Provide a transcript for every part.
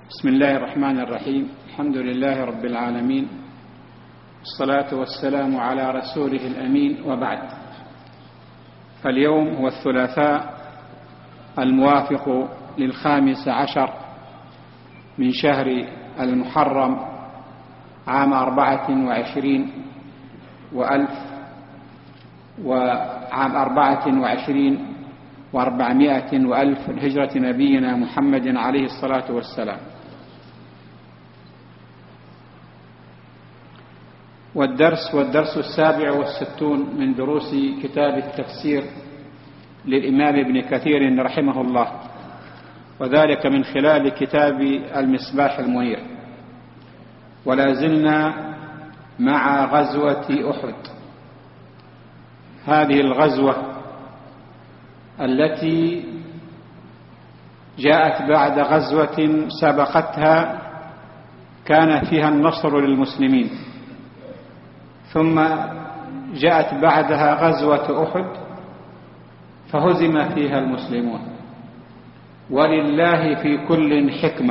بسم الله الرحمن الرحيم. الحمد لله رب العالمين، والصلاة والسلام على رسوله الأمين، وبعد. فاليوم هو الثلاثاء الموافق 15 من شهر المحرم عام 24 وعام 24 و400 وألف من هجرة نبينا محمد عليه الصلاة والسلام. والدرس 67 من دروس كتاب التفسير للإمام ابن كثير رحمه الله، وذلك من خلال كتاب المصباح المنير. ولا زلنا مع غزوة أحد، هذه الغزوة التي جاءت بعد غزوة سبقتها كان فيها النصر للمسلمين، ثم جاءت بعدها غزوة أحد فهزم فيها المسلمون. ولله في كل حكمة،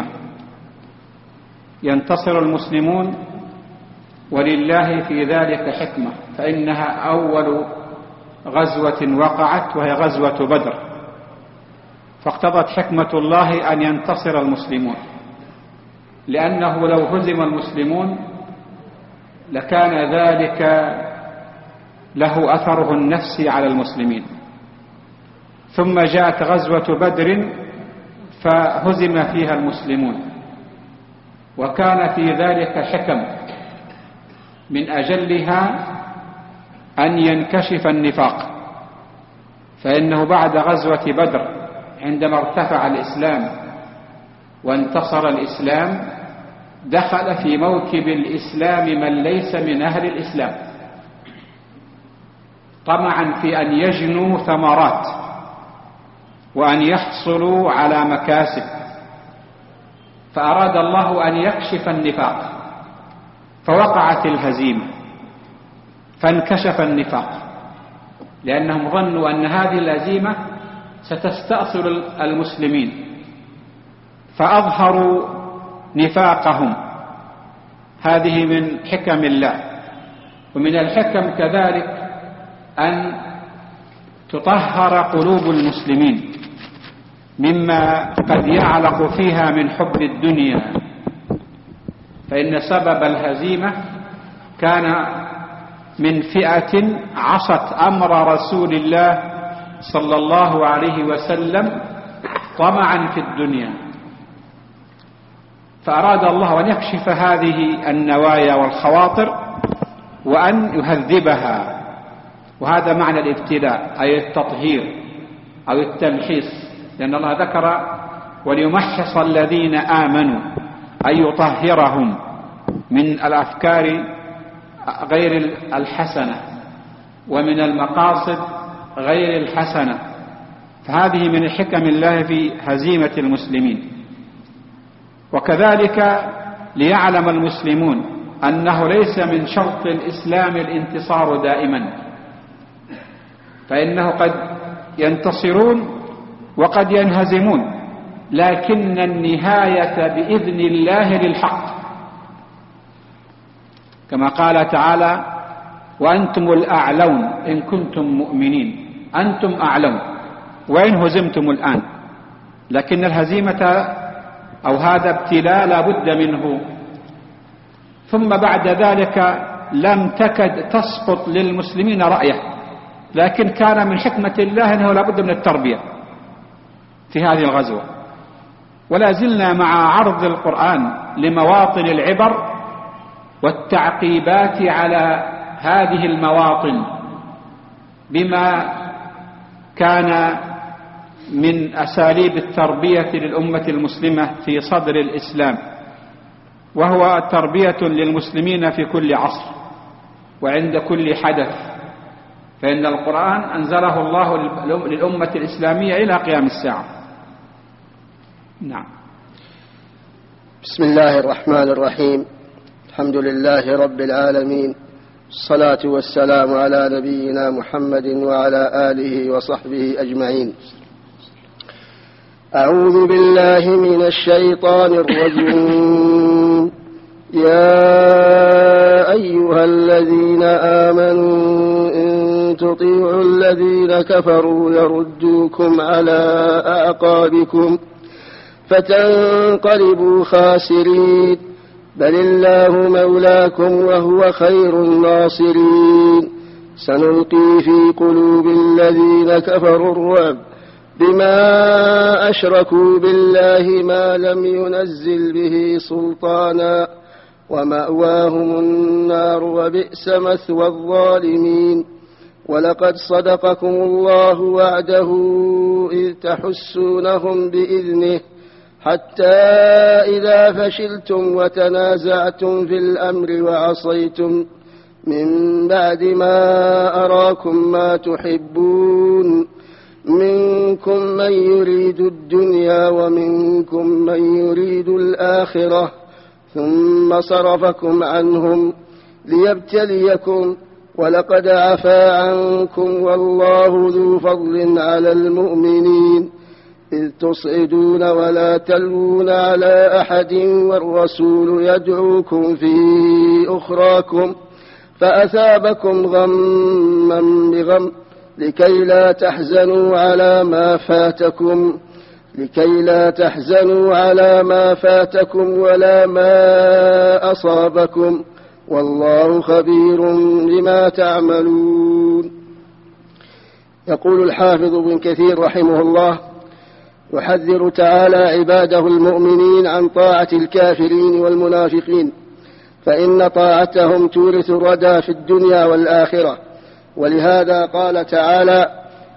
ينتصر المسلمون ولله في ذلك حكمة، فإنها أول غزوة وقعت وهي غزوة بدر، فاقتضت حكمة الله أن ينتصر المسلمون، لأنه لو هزم المسلمون لكان ذلك له أثره النفسي على المسلمين. ثم جاءت غزوة بدر فهزم فيها المسلمون، وكان في ذلك حكم، من أجلها أن ينكشف النفاق، فإنه بعد غزوة بدر عندما ارتفع الإسلام وانتصر الإسلام دخل في موكب الإسلام من ليس من أهل الإسلام، طمعا في أن يجنوا ثمرات وأن يحصلوا على مكاسب، فأراد الله أن يكشف النفاق، فوقعت الهزيمة فانكشف النفاق، لأنهم ظنوا أن هذه الهزيمة ستستأصل المسلمين، فأظهروا نفاقهم. هذه من حكم الله. ومن الحكم كذلك أن تطهر قلوب المسلمين مما قد يعلق فيها من حب الدنيا، فإن سبب الهزيمة كان من فئة عصت أمر رسول الله صلى الله عليه وسلم طمعا في الدنيا، فأراد الله أن يكشف هذه النوايا والخواطر وأن يهذبها. وهذا معنى الابتلاء، أي التطهير أو التمحيص، لأن الله ذكر وليمحص الذين آمنوا، أي يطهرهم من الأفكار غير الحسنة ومن المقاصد غير الحسنة. فهذه من حكم الله في هزيمة المسلمين. وكذلك ليعلم المسلمون أنه ليس من شرط الإسلام الانتصار دائما، فإنه قد ينتصرون وقد ينهزمون، لكن النهاية بإذن الله للحق، كما قال تعالى: وأنتم الأعلون إن كنتم مؤمنين. أنتم أعلون وإن هزمتم الآن، لكن الهزيمة أو هذا ابتلاء لا بد منه. ثم بعد ذلك لم تكد تسقط للمسلمين رأيه، لكن كان من حكمة الله أنه لا بد من التربية في هذه الغزوة. ولا زلنا مع عرض القرآن لمواطن العبر والتعقيبات على هذه المواطن بما كان من أساليب التربية للأمة المسلمة في صدر الإسلام، وهو تربية للمسلمين في كل عصر وعند كل حدث، فإن القرآن أنزله الله للأمة الإسلامية إلى قيام الساعة. نعم. بسم الله الرحمن الرحيم. الحمد لله رب العالمين، الصلاة والسلام على نبينا محمد وعلى آله وصحبه أجمعين. أعوذ بالله من الشيطان الرجيم. يا أيها الذين آمنوا إن تطيعوا الذين كفروا يردوكم على أعقابكم فتنقلبوا خاسرين. بل الله مولاكم وهو خير الناصرين. سنلقي في قلوب الذين كفروا الرعب بما أشركوا بالله ما لم ينزل به سلطانا ومأواهم النار وبئس مثوى الظالمين. ولقد صدقكم الله وعده إذ تحسونهم بإذنه حتى إذا فشلتم وتنازعتم في الأمر وعصيتم من بعد ما أراكم ما تحبون منكم من يريد الدنيا ومنكم من يريد الآخرة ثم صرفكم عنهم ليبتليكم ولقد عفا عنكم والله ذو فضل على المؤمنين إذ تصعدون ولا تلوون على أحد والرسول يدعوكم في أخراكم فأثابكم غما بغم لكي لا تحزنوا على ما فاتكم ولا ما أصابكم والله خبير بما تعملون. يقول الحافظ ابن كثير رحمه الله: يحذر تعالى عباده المؤمنين عن طاعة الكافرين والمنافقين، فإن طاعتهم تورث الردى في الدنيا والآخرة. ولهذا قال تعالى: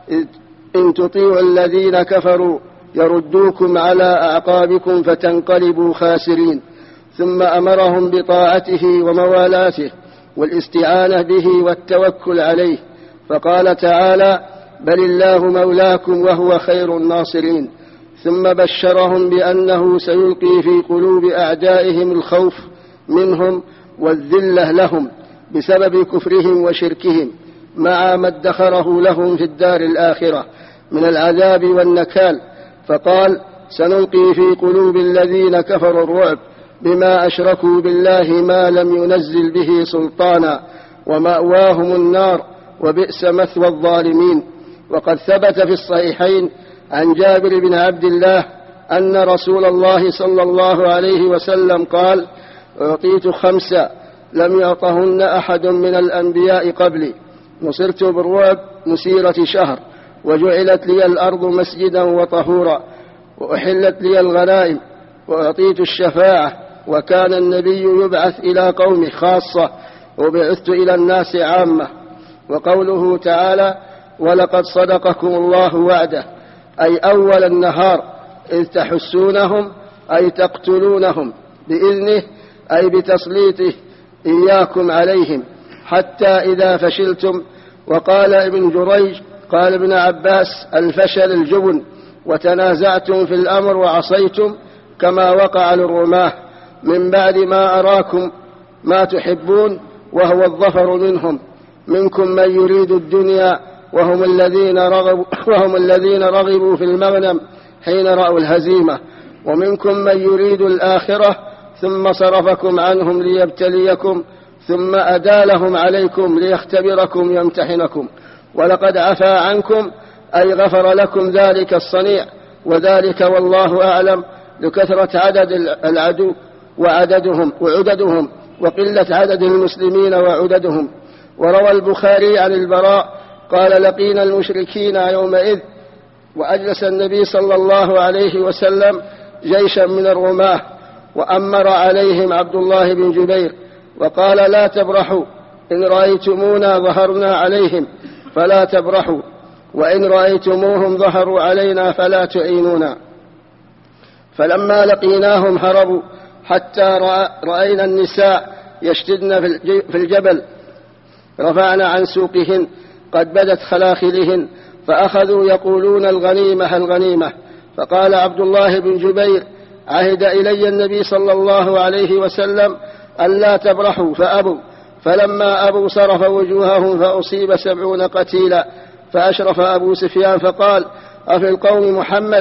إن تطيعوا الذين كفروا يردوكم على أعقابكم فتنقلبوا خاسرين. ثم أمرهم بطاعته وموالاته والاستعانة به والتوكل عليه، فقال تعالى: بل الله مولاكم وهو خير الناصرين. ثم بشرهم بأنه سيلقي في قلوب أعدائهم الخوف منهم والذلة لهم بسبب كفرهم وشركهم، مع ما ادخره لهم في الدار الآخرة من العذاب والنكال. فقال: سنلقي في قلوب الذين كفروا الرعب بما أشركوا بالله ما لم ينزل به سلطانا ومأواهم النار وبئس مثوى الظالمين. وقد ثبت في الصحيحين عن جابر بن عبد الله أن رسول الله صلى الله عليه وسلم قال: أعطيت 5 لم يعطهن أحد من الأنبياء قبلي، نصرت بالرعب مسيرة شهر، وجعلت لي الأرض مسجدا وطهورا، وأحلت لي الغنائم، وأعطيت الشفاعة، وكان النبي يبعث إلى قومه خاصة، وبعثت إلى الناس عامة. وقوله تعالى: ولقد صدقكم الله وعده، أي أول النهار إذ تحسونهم أي تقتلونهم بإذنه، أي بتسليطه إياكم عليهم حتى إذا فشلتم. وقال ابن جريج قال ابن عباس: الفشل الجبن، وتنازعتم في الأمر وعصيتم كما وقع للرماه من بعد ما أراكم ما تحبون، وهو الظفر منكم من يريد الدنيا وهم الذين رغبوا في المغنم حين رأوا الهزيمة، ومنكم من يريد الآخرة ثم صرفكم عنهم ليبتليكم ثم أدالهم عليكم ليختبركم يمتحنكم. ولقد عفا عنكم أي غفر لكم ذلك الصنيع، وذلك والله أعلم لكثرة عدد العدو وعددهم وقلة عدد المسلمين وعددهم. وروى البخاري عن البراء قال: لقينا المشركين يومئذ، وأجلس النبي صلى الله عليه وسلم جيشا من الرماة، وأمر عليهم عبد الله بن جبير وقال: لا تبرحوا، إن رأيتمونا ظهرنا عليهم فلا تبرحوا، وإن رأيتموهم ظهروا علينا فلا تعينونا. فلما لقيناهم هربوا حتى رأينا النساء يشتدن في الجبل، رفعنا عن سوقهن قد بدت خلاخلهن، فأخذوا يقولون: الغنيمة الغنيمة. فقال عبد الله بن جبير: عهد إلي النبي صلى الله عليه وسلم أن لا تبرحوا، فأبوا. فلما أبوا صرف وجوههم فأصيب 70 قتيلا. فأشرف أبو سفيان فقال: أفي القوم محمد؟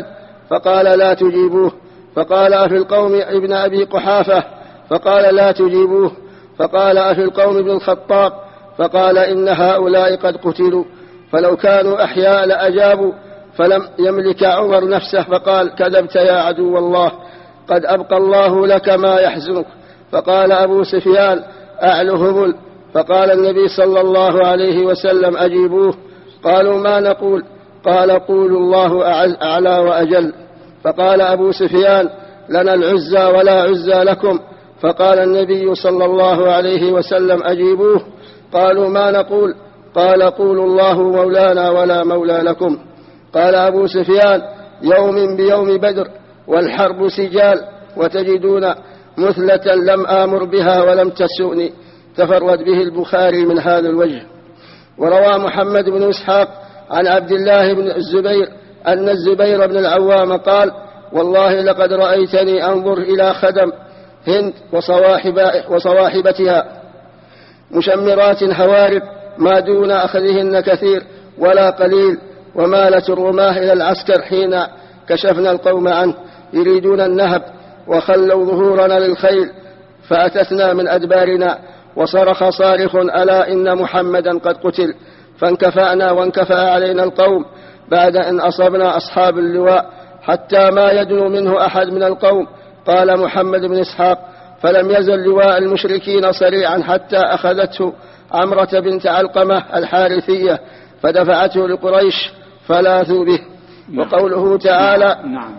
فقال لا تجيبوه. فقال أفي القوم ابن أبي قحافة؟ فقال لا تجيبوه. فقال أفي القوم ابن الخطاب؟ فقال إن هؤلاء قد قتلوا، فلو كانوا أحياء لأجابوا. فلم يملك عمر نفسه فقال كذبت يا عدو الله، قد أبقى الله لك ما يحزنك. فقال أبو سفيان أعل هبل. فقال النبي صلى الله عليه وسلم أجيبوه. قالوا ما نقول؟ قال قولوا الله أعلى وأجل. فقال أبو سفيان لنا العزى ولا عزى لكم. فقال النبي صلى الله عليه وسلم أجيبوه. قالوا ما نقول؟ قال قولوا الله مولانا ولا مولى لكم. قال أبو سفيان يوم بيوم بدر والحرب سجال، وتجدون مثلة لم آمر بها ولم تسؤني. تفرد به البخاري من هذا الوجه. وروى محمد بن إسحاق عن عبد الله بن الزبير أن الزبير بن العوام قال والله لقد رأيتني أنظر إلى خدم هند وصواحبتها مشمرات هوارب ما دون أخذهن كثير ولا قليل، ومالت الرماه إلى العسكر حين كشفنا القوم عنه يريدون النهب، وخلوا ظهورنا للخيل فأتتنا من أدبارنا، وصرخ صارخ ألا إن محمدا قد قتل، فانكفأنا وانكفأ علينا القوم بعد أن أصبنا أصحاب اللواء حتى ما يدنو منه أحد من القوم. قال محمد بن إسحاق فلم يزل لواء المشركين صريعا حتى أخذته عمرة بنت علقمة الحارثية فدفعته لقريش فلاثوا به. وقوله تعالى نعم.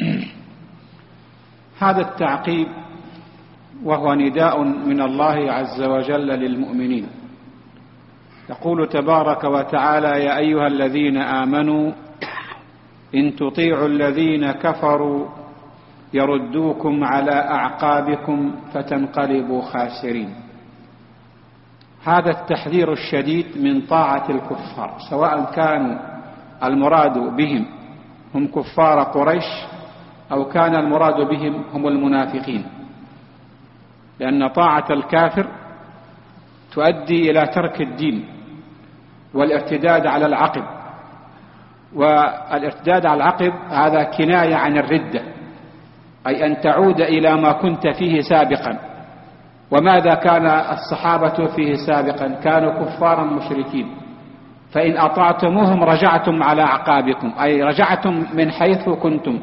هذا التعقيب وهو نداء من الله عز وجل للمؤمنين، يقول تبارك وتعالى يا أيها الذين آمنوا إن تطيعوا الذين كفروا يردوكم على أعقابكم فتنقلبوا خاسرين. هذا التحذير الشديد من طاعة الكفار، سواء كانوا المراد بهم هم كفار قريش أو كان المراد بهم هم المنافقين، لأن طاعة الكافر تؤدي إلى ترك الدين والارتداد على العقب، والارتداد على العقب هذا كناية عن الردة، أي أن تعود إلى ما كنت فيه سابقا. وماذا كان الصحابة فيه سابقا؟ كانوا كفارا مشركين، فإن أطعتموهم رجعتم على أعقابكم، أي رجعتم من حيث كنتم.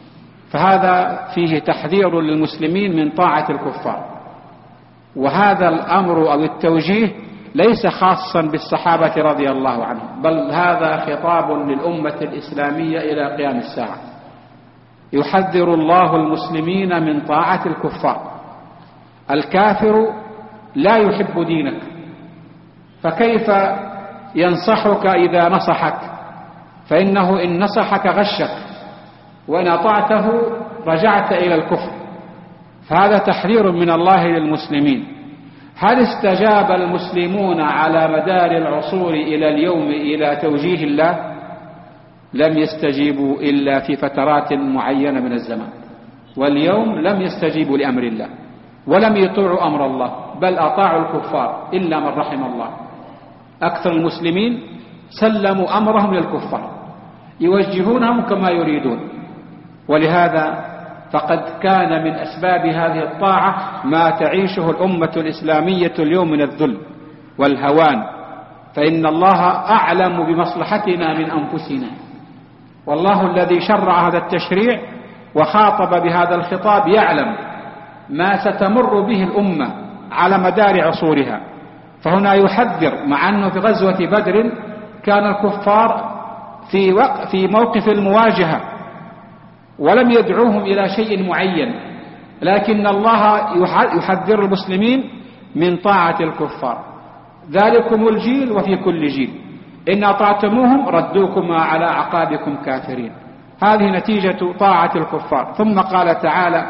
فهذا فيه تحذير للمسلمين من طاعة الكفار. وهذا الأمر أو التوجيه ليس خاصا بالصحابة رضي الله عنهم، بل هذا خطاب للأمة الإسلامية إلى قيام الساعة. يحذر الله المسلمين من طاعة الكفار. الكافر لا يحب دينك، فكيف ينصحك إذا نصحك؟ فإنه إن نصحك غشك، وإن أطعته رجعت إلى الكفر. فهذا تحذير من الله للمسلمين. هل استجاب المسلمون على مدار العصور إلى اليوم إلى توجيه الله؟ لم يستجيبوا إلا في فترات معينة من الزمان، واليوم لم يستجيبوا لأمر الله ولم يطيعوا أمر الله، بل أطاعوا الكفار إلا من رحم الله. أكثر المسلمين سلموا أمرهم للكفار يوجهونهم كما يريدون. ولهذا فقد كان من أسباب هذه الطاعة ما تعيشه الأمة الإسلامية اليوم من الذل والهوان، فإن الله أعلم بمصلحتنا من أنفسنا، والله الذي شرع هذا التشريع وخاطب بهذا الخطاب يعلم ما ستمر به الأمة على مدار عصورها. فهنا يحذر، مع أنه في غزوة بدر كان الكفار في موقف المواجهة ولم يدعوهم إلى شيء معين، لكن الله يحذر المسلمين من طاعة الكفار. ذلكم الجيل وفي كل جيل إن أطعتموهم ردوكم على أعقابكم كافرين. هذه نتيجة طاعة الكفار. ثم قال تعالى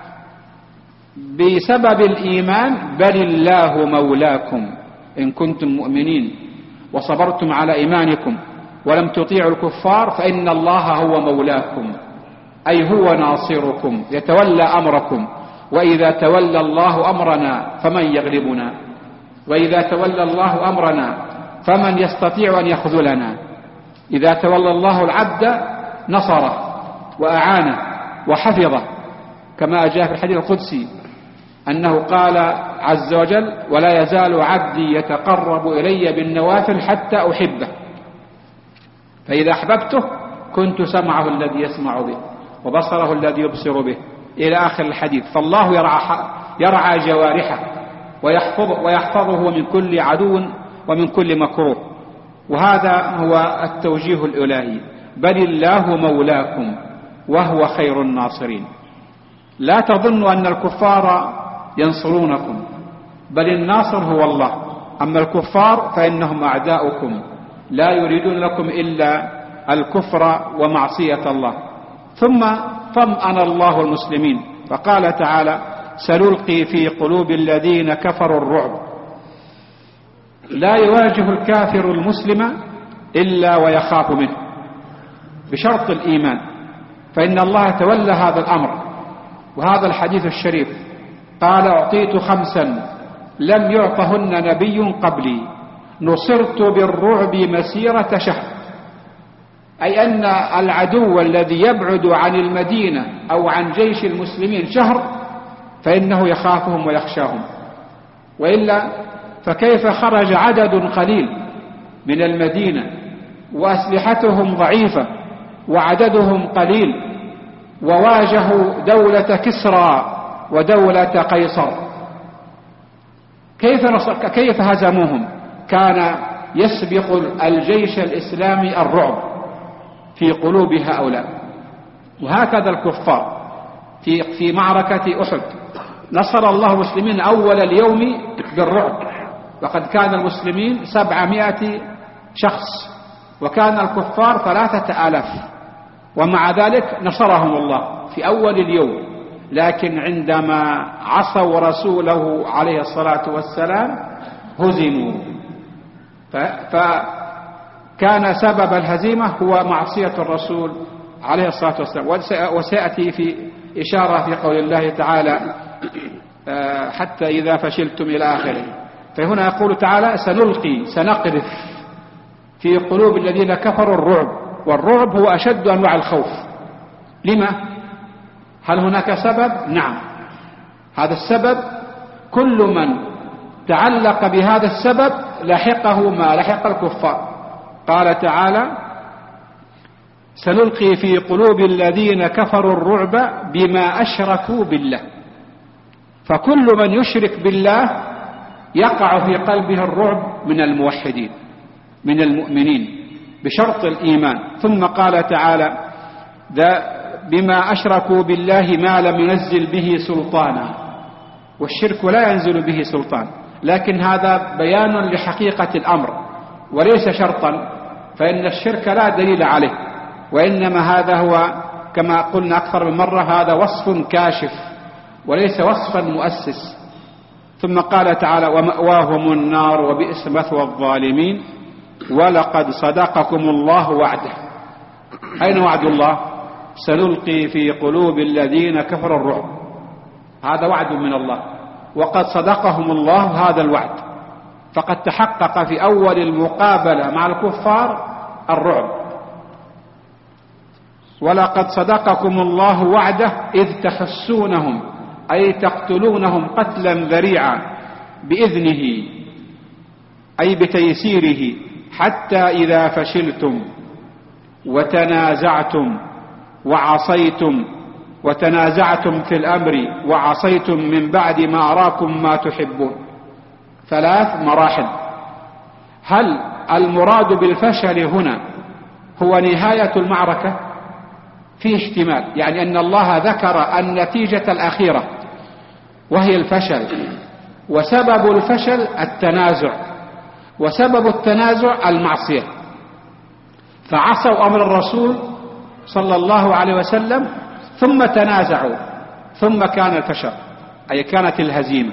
بسبب الإيمان بل الله مولاكم إن كنتم مؤمنين وصبرتم على إيمانكم ولم تطيعوا الكفار فإن الله هو مولاكم، أي هو ناصركم يتولى أمركم. وإذا تولى الله أمرنا فمن يغلبنا، وإذا تولى الله أمرنا فمن يستطيع أن يخذلنا. إذا تولى الله العبد نصره، وأعانه وحفظه، كما جاء في الحديث القدسي أنه قال عز وجل: ولا يزال عبدي يتقرب إلي بالنوافل حتى أحبه، فإذا أحببته كنت سمعه الذي يسمع به وبصره الذي يبصر به، إلى آخر الحديث. فالله يرعى جوارحه ويحفظه من كل عدو ومن كل مكروه، وهذا هو التوجيه الإلهي: بل الله مولاكم وهو خير الناصرين. لا تظنوا أن الكفار ينصرونكم، بل الناصر هو الله، أما الكفار فإنهم أعداؤكم لا يريدون لكم إلا الكفر ومعصية الله. ثم طمأن الله المسلمين فقال تعالى: سنلقي في قلوب الذين كفروا الرعب. لا يواجه الكافر المسلم إلا ويخاف منه بشرط الإيمان، فإن الله تولى هذا الأمر. وهذا الحديث الشريف قال: أعطيت 5 لم يعطهن نبي قبلي، نصرت بالرعب مسيرة شهر، أي أن العدو الذي يبعد عن المدينة أو عن جيش المسلمين شهر فإنه يخافهم ويخشاهم، وإلا فكيف خرج عدد قليل من المدينة وأسلحتهم ضعيفة وعددهم قليل وواجهوا دولة كسرى ودولة قيصر، كيف هزموهم؟ كان يسبق الجيش الإسلامي الرعب في قلوب هؤلاء. وهكذا الكفار في معركة أحد نصر الله المسلمين أول اليوم بالرعب، وقد كان المسلمين 700 شخص وكان الكفار 3000، ومع ذلك نصرهم الله في أول اليوم. لكن عندما عصوا رسوله عليه الصلاة والسلام هزموا، فكان سبب الهزيمة هو معصية الرسول عليه الصلاة والسلام. وسيأتي في إشارة في قول الله تعالى: حتى إذا فشلتم إلى آخره. فهنا يقول تعالى: سنقذف في قلوب الذين كفروا الرعب. والرعب هو أشد أنواع الخوف. لما؟ هل هناك سبب؟ نعم، هذا السبب كل من تعلق بهذا السبب لحقه ما لحق الكفار. قال تعالى: سنلقي في قلوب الذين كفروا الرعب بما أشركوا بالله. فكل من يشرك بالله يقع في قلبه الرعب من الموحدين من المؤمنين بشرط الإيمان. ثم قال تعالى: بما أشركوا بالله ما لم ينزل به سلطانا. والشرك لا ينزل به سلطان، لكن هذا بيان لحقيقة الأمر وليس شرطا، فإن الشرك لا دليل عليه، وإنما هذا هو كما قلنا أكثر من مرة هذا وصف كاشف وليس وصفا مؤسس. ثم قال تعالى: ومأواهم النار وبئس مثوى الظالمين ولقد صدقكم الله وعده. أين وعد الله؟ سنلقي في قلوب الذين كفروا الرعب، هذا وعد من الله، وقد صدقهم الله هذا الوعد. فقد تحقق في أول المقابلة مع الكفار الرعب. ولقد صدقكم الله وعده إذ تحسونهم، أي تقتلونهم قتلا ذريعا بإذنه أي بتيسيره، حتى إذا فشلتم وتنازعتم وعصيتم وتنازعتم في الأمر وعصيتم من بعد ما أراكم ما تحبون. 3 مراحل. هل المراد بالفشل هنا هو نهاية المعركة؟ فيه احتمال، يعني أن الله ذكر النتيجة الأخيرة وهي الفشل، وسبب الفشل التنازع، وسبب التنازع المعصية. فعصوا أمر الرسول صلى الله عليه وسلم ثم تنازعوا ثم كان الفشل، أي كانت الهزيمة.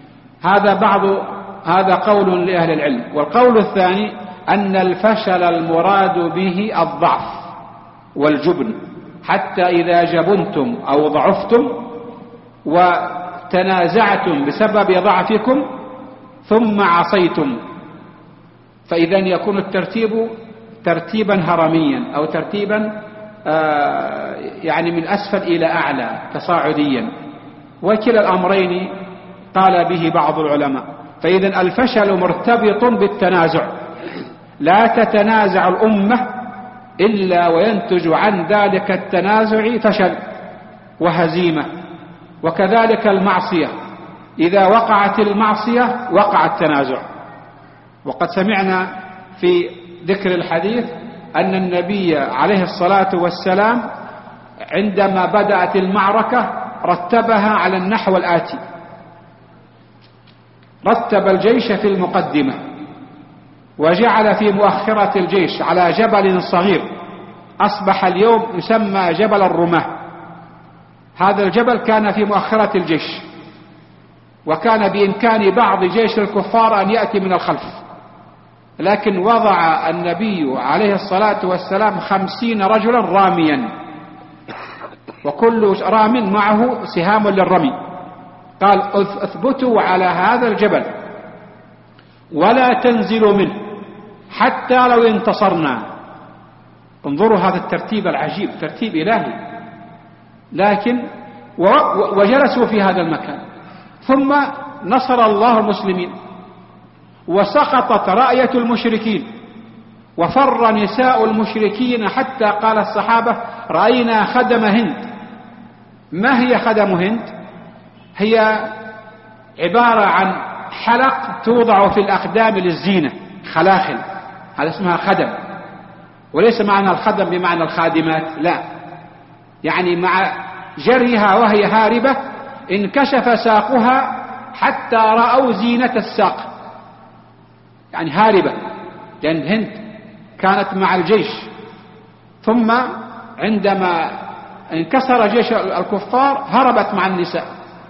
هذا قول لأهل العلم. والقول الثاني أن الفشل المراد به الضعف والجبن، حتى إذا جبنتم أو ضعفتم وتنازعتم بسبب ضعفكم ثم عصيتم، فإذا يكون الترتيب ترتيبا هرميا أو ترتيبا يعني من أسفل إلى أعلى تصاعديا، وكلا الأمرين قال به بعض العلماء. فإذا الفشل مرتبط بالتنازع، لا تتنازع الأمة إلا وينتج عن ذلك التنازع فشل وهزيمة. وكذلك المعصية، إذا وقعت المعصية وقع التنازع. وقد سمعنا في ذكر الحديث أن النبي عليه الصلاة والسلام عندما بدأت المعركة رتبها على النحو الآتي: رتب الجيش في المقدمة، وجعل في مؤخرة الجيش على جبل صغير أصبح اليوم يسمى جبل الرماة. هذا الجبل كان في مؤخرة الجيش، وكان بإمكان بعض جيش الكفار أن يأتي من الخلف، لكن وضع النبي عليه الصلاة والسلام 50 رجلا راميا، وكل رام معه سهام للرمي. قال: اثبتوا على هذا الجبل ولا تنزلوا منه حتى لو انتصرنا. انظروا هذا الترتيب العجيب، ترتيب إلهي. لكن وجلسوا في هذا المكان، ثم نصر الله المسلمين، وسقطت رأية المشركين، وفر نساء المشركين، حتى قال الصحابة: رأينا خدم هند. ما هي خدم هند؟ هي عبارة عن حلق توضع في الأقدام للزينة، خلاخل، هذا اسمها خدم. وليس معنى الخدم بمعنى الخادمات، لا، يعني مع جريها وهي هاربة انكشف ساقها حتى رأوا زينة الساق، يعني هاربة، لأن هند كانت مع الجيش. ثم عندما انكسر جيش الكفار هربت مع النساء.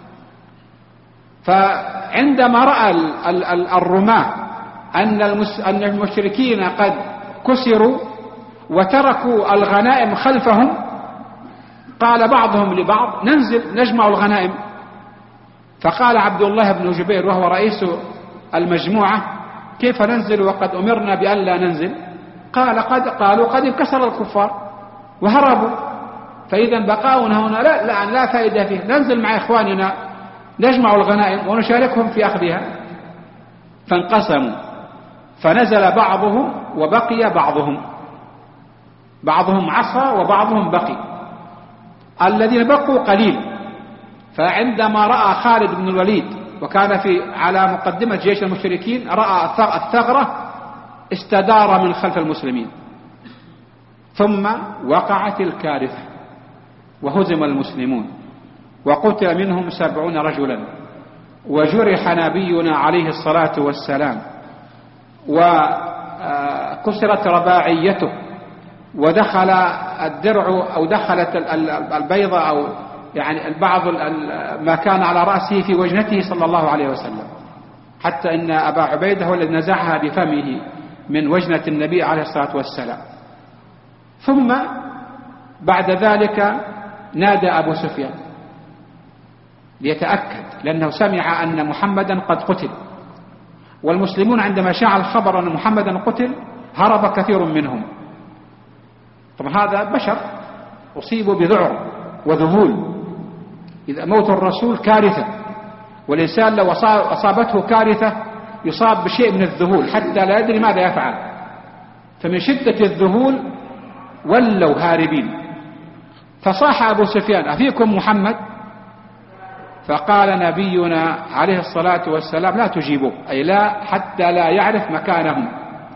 فعندما رأى الرماة أن المشركين قد كسروا وتركوا الغنائم خلفهم، قال بعضهم لبعض: ننزل نجمع الغنائم. فقال عبد الله بن جبير وهو رئيس المجموعة: كيف ننزل وقد أمرنا بأن لا ننزل؟ قالوا قد انكسر الكفار وهربوا، فإذا بقاؤنا هنا لا فائدة فيه، ننزل مع إخواننا نجمع الغنائم ونشاركهم في أخذها. فانقسموا، فنزل بعضهم وبقي بعضهم عصى وبعضهم بقي. الذين بقوا قليل. فعندما رأى خالد بن الوليد، وكان على مقدمة جيش المشركين، رأى الثغرة استدار من خلف المسلمين، ثم وقعت الكارثة وهزم المسلمون، وقتل منهم 70 رجلا، وجرح نبينا عليه الصلاة والسلام، وكسرت رباعيته، ودخل الدرع أو دخلت البيضة أو يعني بعض ما كان على رأسه في وجنته صلى الله عليه وسلم، حتى إن أبا عبيدة هو الذي نزعها بفمه من وجنة النبي عليه الصلاة والسلام. ثم بعد ذلك نادى أبو سفيان ليتأكد، لأنه سمع أن محمدا قد قتل، والمسلمون عندما شاع الخبر أن محمدا قتل هرب كثير منهم. طبعا هذا بشر أصيبوا بذعر وذهول، إذا موت الرسول كارثة، والإنسان لو أصابته كارثة يصاب بشيء من الذهول حتى لا يدري ماذا يفعل. فمن شدة الذهول ولوا هاربين. فصاح أبو سفيان: أفيكم محمد؟ فقال نبينا عليه الصلاة والسلام: لا تجيبوه، أي لا، حتى لا يعرف مكانهم.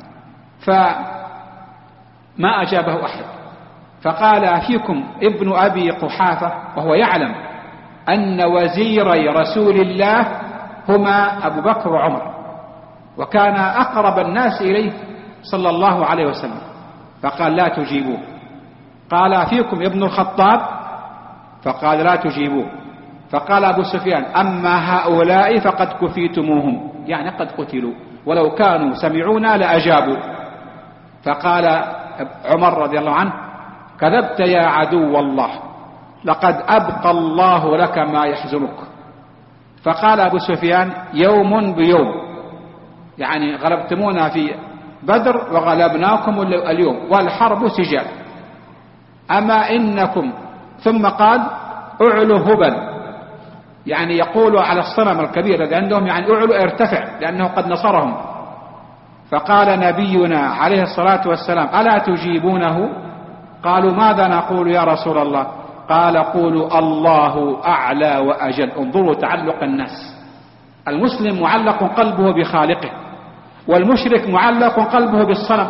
فما أجابه أحد. فقال: أفيكم ابن أبي قحافة؟ وهو يعلم أن وزيري رسول الله هما أبو بكر وعمر، وكان أقرب الناس إليه صلى الله عليه وسلم. فقال: لا تجيبوه. قال: أفيكم ابن الخطاب؟ فقال: لا تجيبوه. فقال أبو سفيان: أما هؤلاء فقد كفيتموهم، يعني قد قتلوا، ولو كانوا سمعونا لأجابوا. فقال عمر رضي الله عنه: كذبت يا عدو الله، لقد أبقى الله لك ما يحزنك. فقال أبو سفيان: يوم بيوم، يعني غلبتمونا في بدر وغلبناكم اليوم، والحرب سجال. أما إنكم، ثم قال أعلوا هبل، يعني يقولوا على الصنم الكبير الذي عندهم، يعني أعلوا ارتفع لأنه قد نصرهم. فقال نبينا عليه الصلاة والسلام ألا تجيبونه؟ قالوا ماذا نقول يا رسول الله؟ قال قولوا الله أعلى وأجل. انظروا تعلق الناس، المسلم معلق قلبه بخالقه، والمشرك معلق قلبه بالصنم.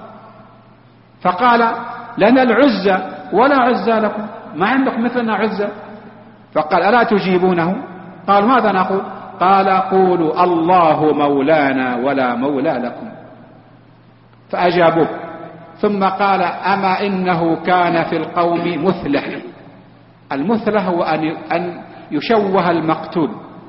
فقال لنا العزة ولا عزة لكم، ما عندكم مثلنا عزة. فقال ألا تجيبونه؟ قال ماذا نقول؟ قال قولوا الله مولانا ولا مولى لكم. فأجابوه. ثم قال أما إنه كان في القوم مثلة. المثلة هو أن يشوه المقتول.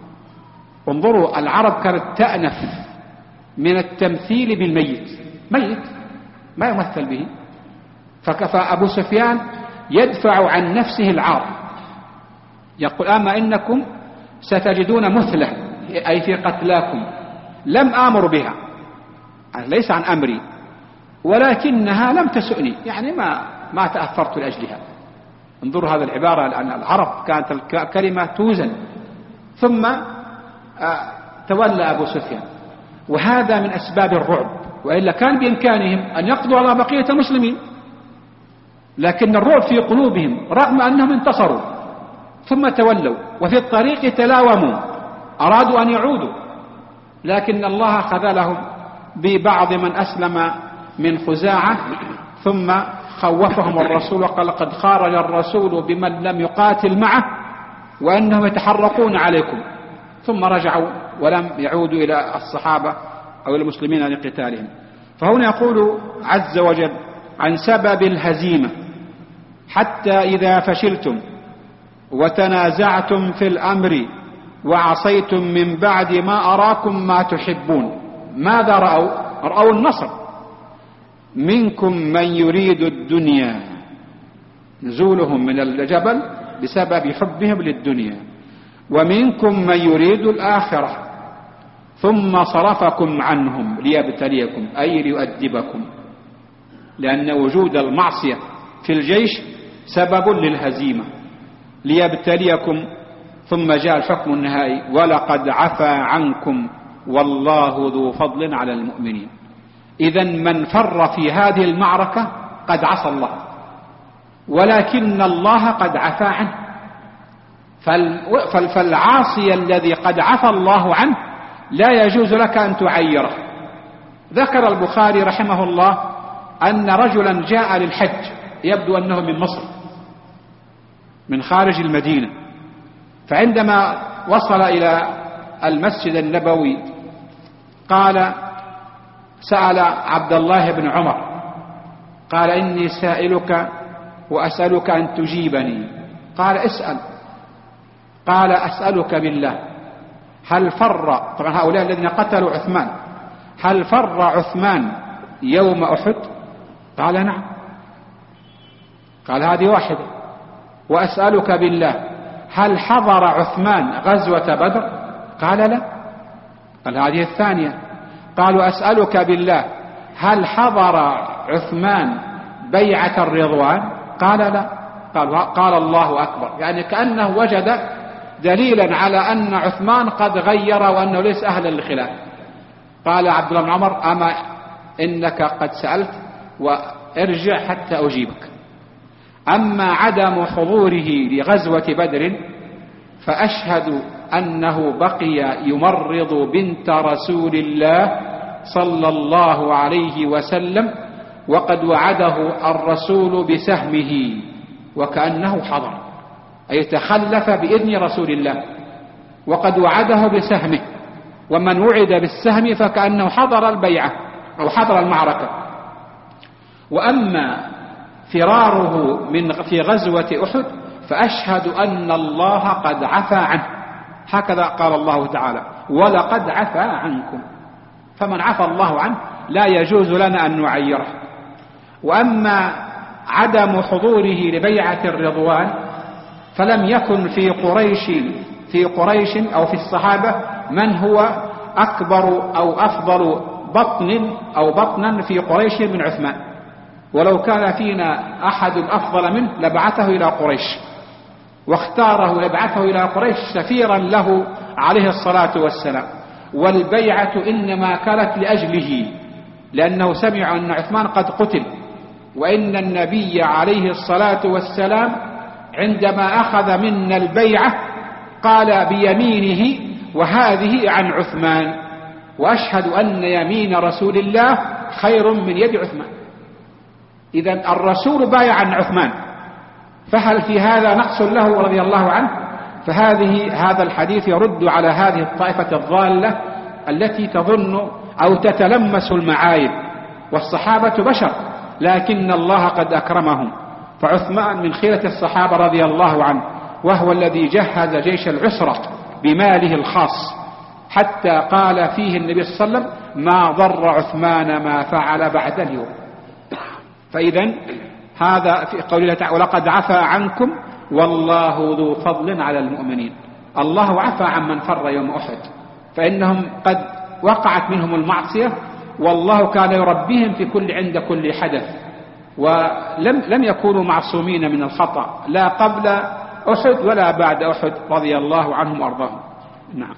انظروا العرب كانت تأنف من التمثيل بالميت، ميت ما يمثل به. فأبو سفيان يدفع عن نفسه العار، يقول أما إنكم ستجدون مثلة، أي في قتلاكم لم آمر بها، ليس عن أمري، ولكنها لم تسؤني، يعني ما تأثرت لأجلها. انظروا هذه العبارة، لأن العرب كانت الكلمة توزن. ثم تولى أبو سفيان، وهذا من أسباب الرعب، وإلا كان بإمكانهم أن يقضوا على بقية المسلمين، لكن الرعب في قلوبهم رغم أنهم انتصروا ثم تولوا، وفي الطريق تلاوموا أرادوا أن يعودوا، لكن الله خذلهم ببعض من أسلم من خزاعة. ثم خوفهم الرسول وقال قد خرج الرسول بمن لم يقاتل معه وأنهم يتحرقون عليكم، ثم رجعوا ولم يعودوا إلى الصحابة أو المسلمين لقتالهم. فهنا يقول عز وجل عن سبب الهزيمة: حتى إذا فشلتم وتنازعتم في الأمر وعصيتم من بعد ما أراكم ما تحبون. ماذا رأوا؟ رأوا النصر. منكم من يريد الدنيا، نزولهم من الجبل بسبب حبهم للدنيا، ومنكم من يريد الآخرة، ثم صرفكم عنهم ليبتليكم، أي ليؤدبكم، لأن وجود المعصية في الجيش سبب للهزيمة، ليبتليكم. ثم جاء الحكم النهائي: ولقد عفا عنكم والله ذو فضل على المؤمنين. إذن من فر في هذه المعركة قد عصى الله، ولكن الله قد عفا عنه. فالعاصي الذي قد عفى الله عنه لا يجوز لك أن تعيره. ذكر البخاري رحمه الله أن رجلا جاء للحج، يبدو أنه من مصر من خارج المدينة، فعندما وصل إلى المسجد النبوي قال سأل عبد الله بن عمر، قال إني سائلك وأسألك أن تجيبني. قال اسأل. قال أسألك بالله، هل فر، طبعا هؤلاء الذين قتلوا عثمان، هل فر عثمان يوم أحد؟ قال نعم. قال هذه واحدة. وأسألك بالله، هل حضر عثمان غزوة بدر؟ قال لا. قال هذه الثانية. قال وأسألك بالله، هل حضر عثمان بيعة الرضوان؟ قال لا. قال الله أكبر، يعني كأنه وجد دليلا على أن عثمان قد غير وأنه ليس أهلا للخلاف. قال عبد الله بن عمر أما إنك قد سألت وارجع حتى أجيبك. أما عدم حضوره لغزوة بدر فأشهد أنه بقي يمرض بنت رسول الله صلى الله عليه وسلم، وقد وعده الرسول بسهمه وكأنه حضر، أي تخلف بإذن رسول الله وقد وعده بسهمه، ومن وعد بالسهم فكأنه حضر البيعة أو حضر المعركة. وأما فراره في غزوة أحد فأشهد أن الله قد عفا عنه، هكذا قال الله تعالى: ولقد عفا عنكم. فمن عفى الله عنه لا يجوز لنا أن نعيره. وأما عدم حضوره لبيعة الرضوان فلم يكن في قريش أو في الصحابة من هو أكبر أو أفضل بطنا في قريش من عثمان، ولو كان فينا أحد أفضل منه لبعثه إلى قريش، واختاره يبعثه إلى قريش سفيرا له عليه الصلاة والسلام. والبيعة إنما كانت لأجله، لأنه سمع أن عثمان قد قتل، وإن النبي عليه الصلاة والسلام عندما أخذ منا البيعة قال بيمينه وهذه عن عثمان، وأشهد أن يمين رسول الله خير من يد عثمان. إذن الرسول بايع عن عثمان، فهل في هذا نقص له رضي الله عنه؟ هذا الحديث يرد على هذه الطائفة الضالة التي تظن أو تتلمس المعايب، والصحابة بشر لكن الله قد أكرمهم. فعثمان من خيرة الصحابة رضي الله عنه، وهو الذي جهز جيش العسرة بماله الخاص، حتى قال فيه النبي صلى الله عليه وسلم ما ضر عثمان ما فعل بعد اليوم. فإذا هذا في قوله تعالى ولقد عفا عنكم والله ذو فضل على المؤمنين. الله عفى عمن فر يوم أحد، فإنهم قد وقعت منهم المعصية، والله كان يربيهم عند كل حدث، ولم يكونوا معصومين من الخطأ لا قبل أحد ولا بعد أحد رضي الله عنهم وأرضاهم. نعم.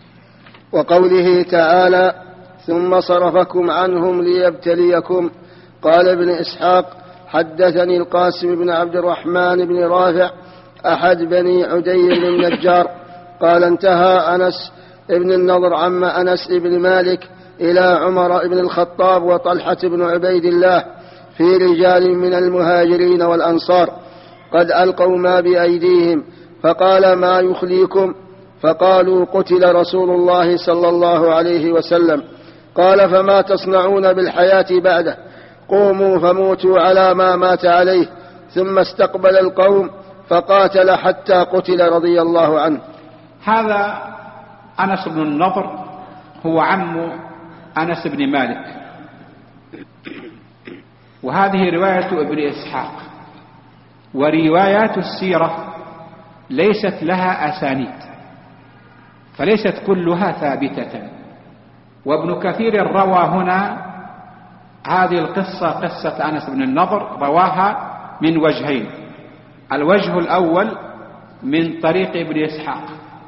وقوله تعالى ثم صرفكم عنهم ليبتليكم. قال ابن إسحاق حدثني القاسم بن عبد الرحمن بن رافع أحد بني عدي بن النجار قال انتهى أنس ابن النضر عم أنس بن مالك إلى عمر بن الخطاب وطلحة بن عبيد الله في رجال من المهاجرين والأنصار قد ألقوا ما بأيديهم، فقال ما يخليكم؟ فقالوا قتل رسول الله صلى الله عليه وسلم. قال فما تصنعون بالحياة بعده؟ قوموا فموتوا على ما مات عليه. ثم استقبل القوم فقاتل حتى قتل رضي الله عنه. هذا أنس بن النضر هو عم أنس بن مالك، وهذه رواية ابن إسحاق. وروايات السيرة ليست لها أسانيد، فليست كلها ثابتة. وابن كثير روى هنا هذه القصة قصة أنس بن النضر رواها من وجهين. الوجه الأول من طريق ابن إسحاق،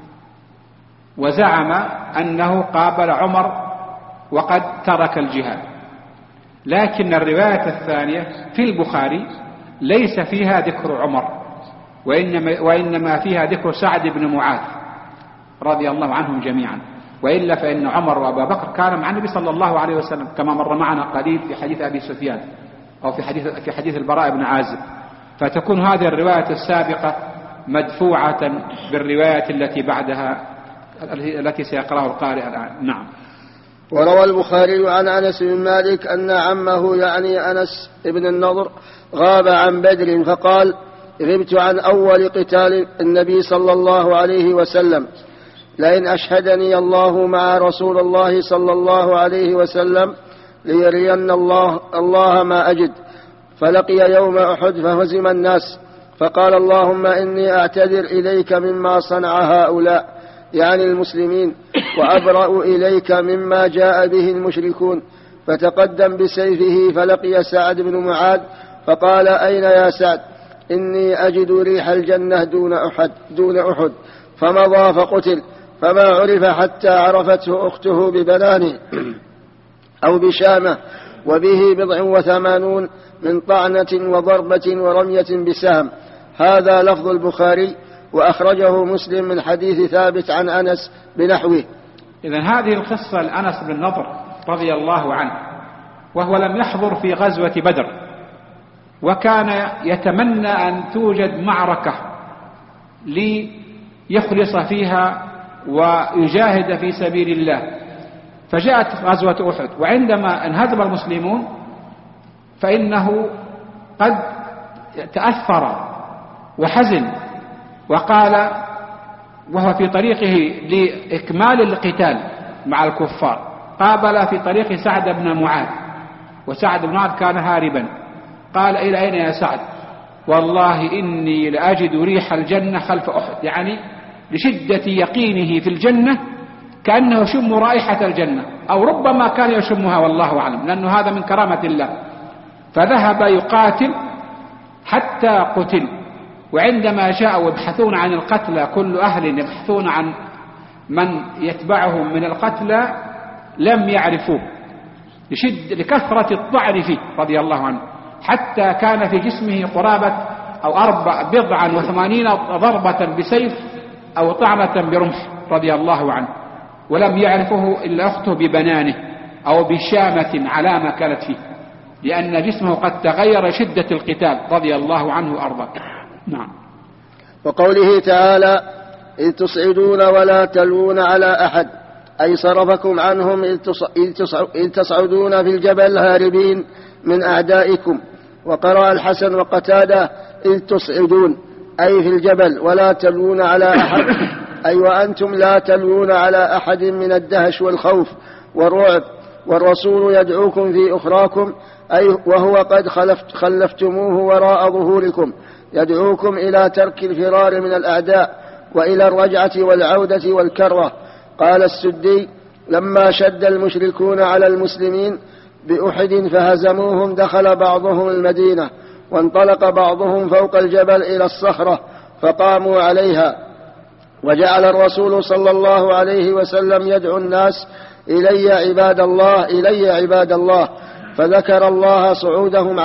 وزعم أنه قابل عمر وقد ترك الجهاد، لكن الرواية الثانية في البخاري ليس فيها ذكر عمر، وإنما فيها ذكر سعد بن معاذ رضي الله عنهم جميعا. وإلا فإن عمر وأبا بكر كان مع النبي صلى الله عليه وسلم، كما مر معنا قليل في حديث أبي سفيان أو في حديث البراء بن عازب. فتكون هذه الرواية السابقة مدفوعة بالرواية التي بعدها التي سيقرأها القارئ الآن. نعم. وروى البخاري عن أنس بن مالك أن عمه يعني أنس بن النضر غاب عن بدر فقال غبت عن أول قتال النبي صلى الله عليه وسلم، لئن أشهدني الله مع رسول الله صلى الله عليه وسلم ليرين الله ما أجد. فلقي يوم أحد فهزم الناس، فقال اللهم إني أعتذر إليك مما صنع هؤلاء يعني المسلمين، وأبرأ إليك مما جاء به المشركون. فتقدم بسيفه فلقي سعد بن معاذ فقال أين يا سعد؟ إني أجد ريح الجنة دون أحد. فمضى فقتل، فما عرف حتى عرفته أخته ببنانه أو بشامة وبه 87 من طعنة وضربة ورمية بسهم. هذا لفظ البخاري، وأخرجه مسلم من حديث ثابت عن أنس بنحوه. إذن هذه القصة لأنس بن النضر رضي الله عنه، وهو لم يحضر في غزوة بدر، وكان يتمنى أن توجد معركة ليخلص فيها ويجاهد في سبيل الله. فجاءت غزوة أحد، وعندما انهزم المسلمون فإنه قد تأثر وحزن، وقال وهو في طريقه لإكمال القتال مع الكفار قابل في طريق سعد بن معاذ، وسعد بن معاذ كان هاربا. قال إلى أين يا سعد؟ والله إني لأجد ريح الجنة خلف أحد، يعني لشدة يقينه في الجنة كأنه يشم رائحة الجنة، أو ربما كان يشمها والله أعلم، لأنه هذا من كرامة الله. فذهب يقاتل حتى قتل. وعندما جاءوا يبحثون عن القتلى، كل أهل يبحثون عن من يتبعهم من القتلى، لم يعرفوه لكثرة الطعن فيه رضي الله عنه، حتى كان في جسمه قرابة أو 84 ضربة بسيف أو طعنة برمح رضي الله عنه، ولم يعرفه إلا أخته ببنانه أو بشامة علامة كانت فيه، لأن جسمه قد تغير شدة القتال رضي الله عنه وأرضاه. نعم. وقوله تعالى: إذ تصعدون ولا تلوون على أحد، أي صرفكم عنهم إذ تصعدون في الجبل هاربين من أعدائكم. وقرأ الحسن وقتادة: إذ تصعدون أي في الجبل ولا تلوون على أحد، أي وأنتم لا تلوون على أحد من الدهش والخوف والرعب، والرسول يدعوكم في أخراكم، أي وهو قد خلفتموه وراء ظهوركم، يدعوكم إلى ترك الفرار من الأعداء وإلى الرجعة والعودة والكرة. قال السدي: لما شد المشركون على المسلمين بأحد فهزموهم دخل بعضهم المدينة، وانطلق بعضهم فوق الجبل إلى الصخرة فقاموا عليها، وجعل الرسول صلى الله عليه وسلم يدعو الناس: إلي عباد الله، إلي عباد الله، فذكر الله صعودهم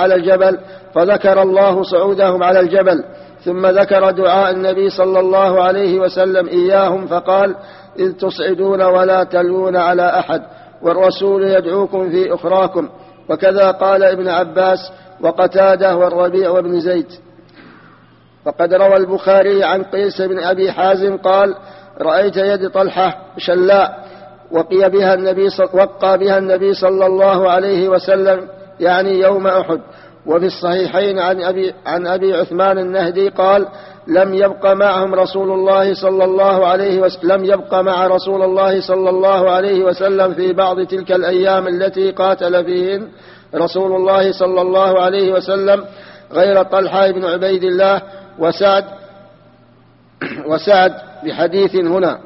على الجبل، ثم ذكر دعاء النبي صلى الله عليه وسلم إياهم فقال: إذ تصعدون ولا تلوون على أحد، والرسول يدعوكم في أخراكم. وكذا قال ابن عباس وقتادة والربيع وابن زيد. وقد روى البخاري عن قيس بن أبي حازم قال: رأيت يد طلحة شلاء وقى بها النبي صلى الله عليه وسلم، يعني يوم أحد. وفي الصحيحين عن أبي عثمان النهدي قال: لم يبق مع رسول الله صلى الله عليه وسلم في بعض تلك الأيام التي قاتل فيهن رسول الله صلى الله عليه وسلم غير طلحة بن عبيد الله وسعد بحديث هنا.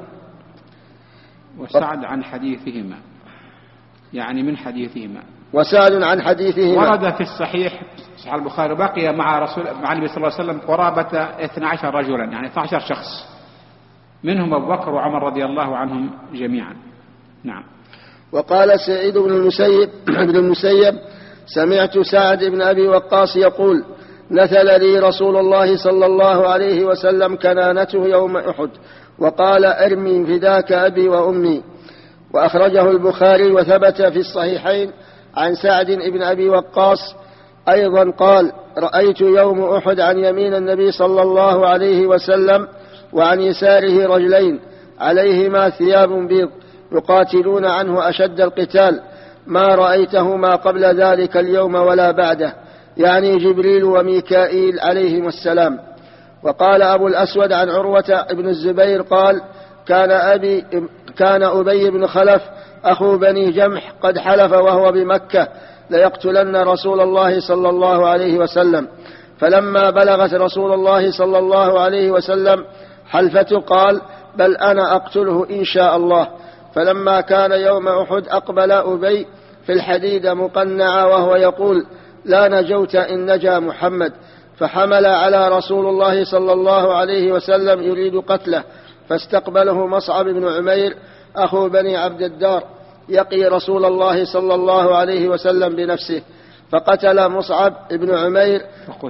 وسعد عن حديثهما، يعني من حديثهما. وسعد عن حديثهما. ورد في الصحيح البخاري: بقي مع النبي صلى الله عليه وسلم قرابة 12 رجلا، يعني 12 شخص، منهم أبو بكر وعمر رضي الله عنهم جميعا. نعم. وقال سعيد بن المسيب: سمعت سعد بن أبي وقاص يقول: نثل لي رسول الله صلى الله عليه وسلم كنانته يوم أحد، وقال: أرمي فداك أبي وأمي. وأخرجه البخاري. وثبت في الصحيحين عن سعد بن أبي وقاص أيضا قال: رأيت يوم أحد عن يمين النبي صلى الله عليه وسلم وعن يساره رجلين عليهما ثياب بيض يقاتلون عنه أشد القتال، ما رأيتهما قبل ذلك اليوم ولا بعده، يعني جبريل وميكائيل عليهم السلام. وقال أبو الأسود عن عروة بن الزبير قال: كان أبي بن خلف أخو بني جمح قد حلف وهو بمكة ليقتلن رسول الله صلى الله عليه وسلم، فلما بلغت رسول الله صلى الله عليه وسلم حلفته قال: بل أنا أقتله إن شاء الله. فلما كان يوم أحد أقبل أبي في الحديد مقنعا وهو يقول: لا نجوت إن نجا محمد، فحمل على رسول الله صلى الله عليه وسلم يريد قتله، فاستقبله مصعب بن عمير أخو بني عبد الدار يقي رسول الله صلى الله عليه وسلم بنفسه، فقتل مصعب بن عمير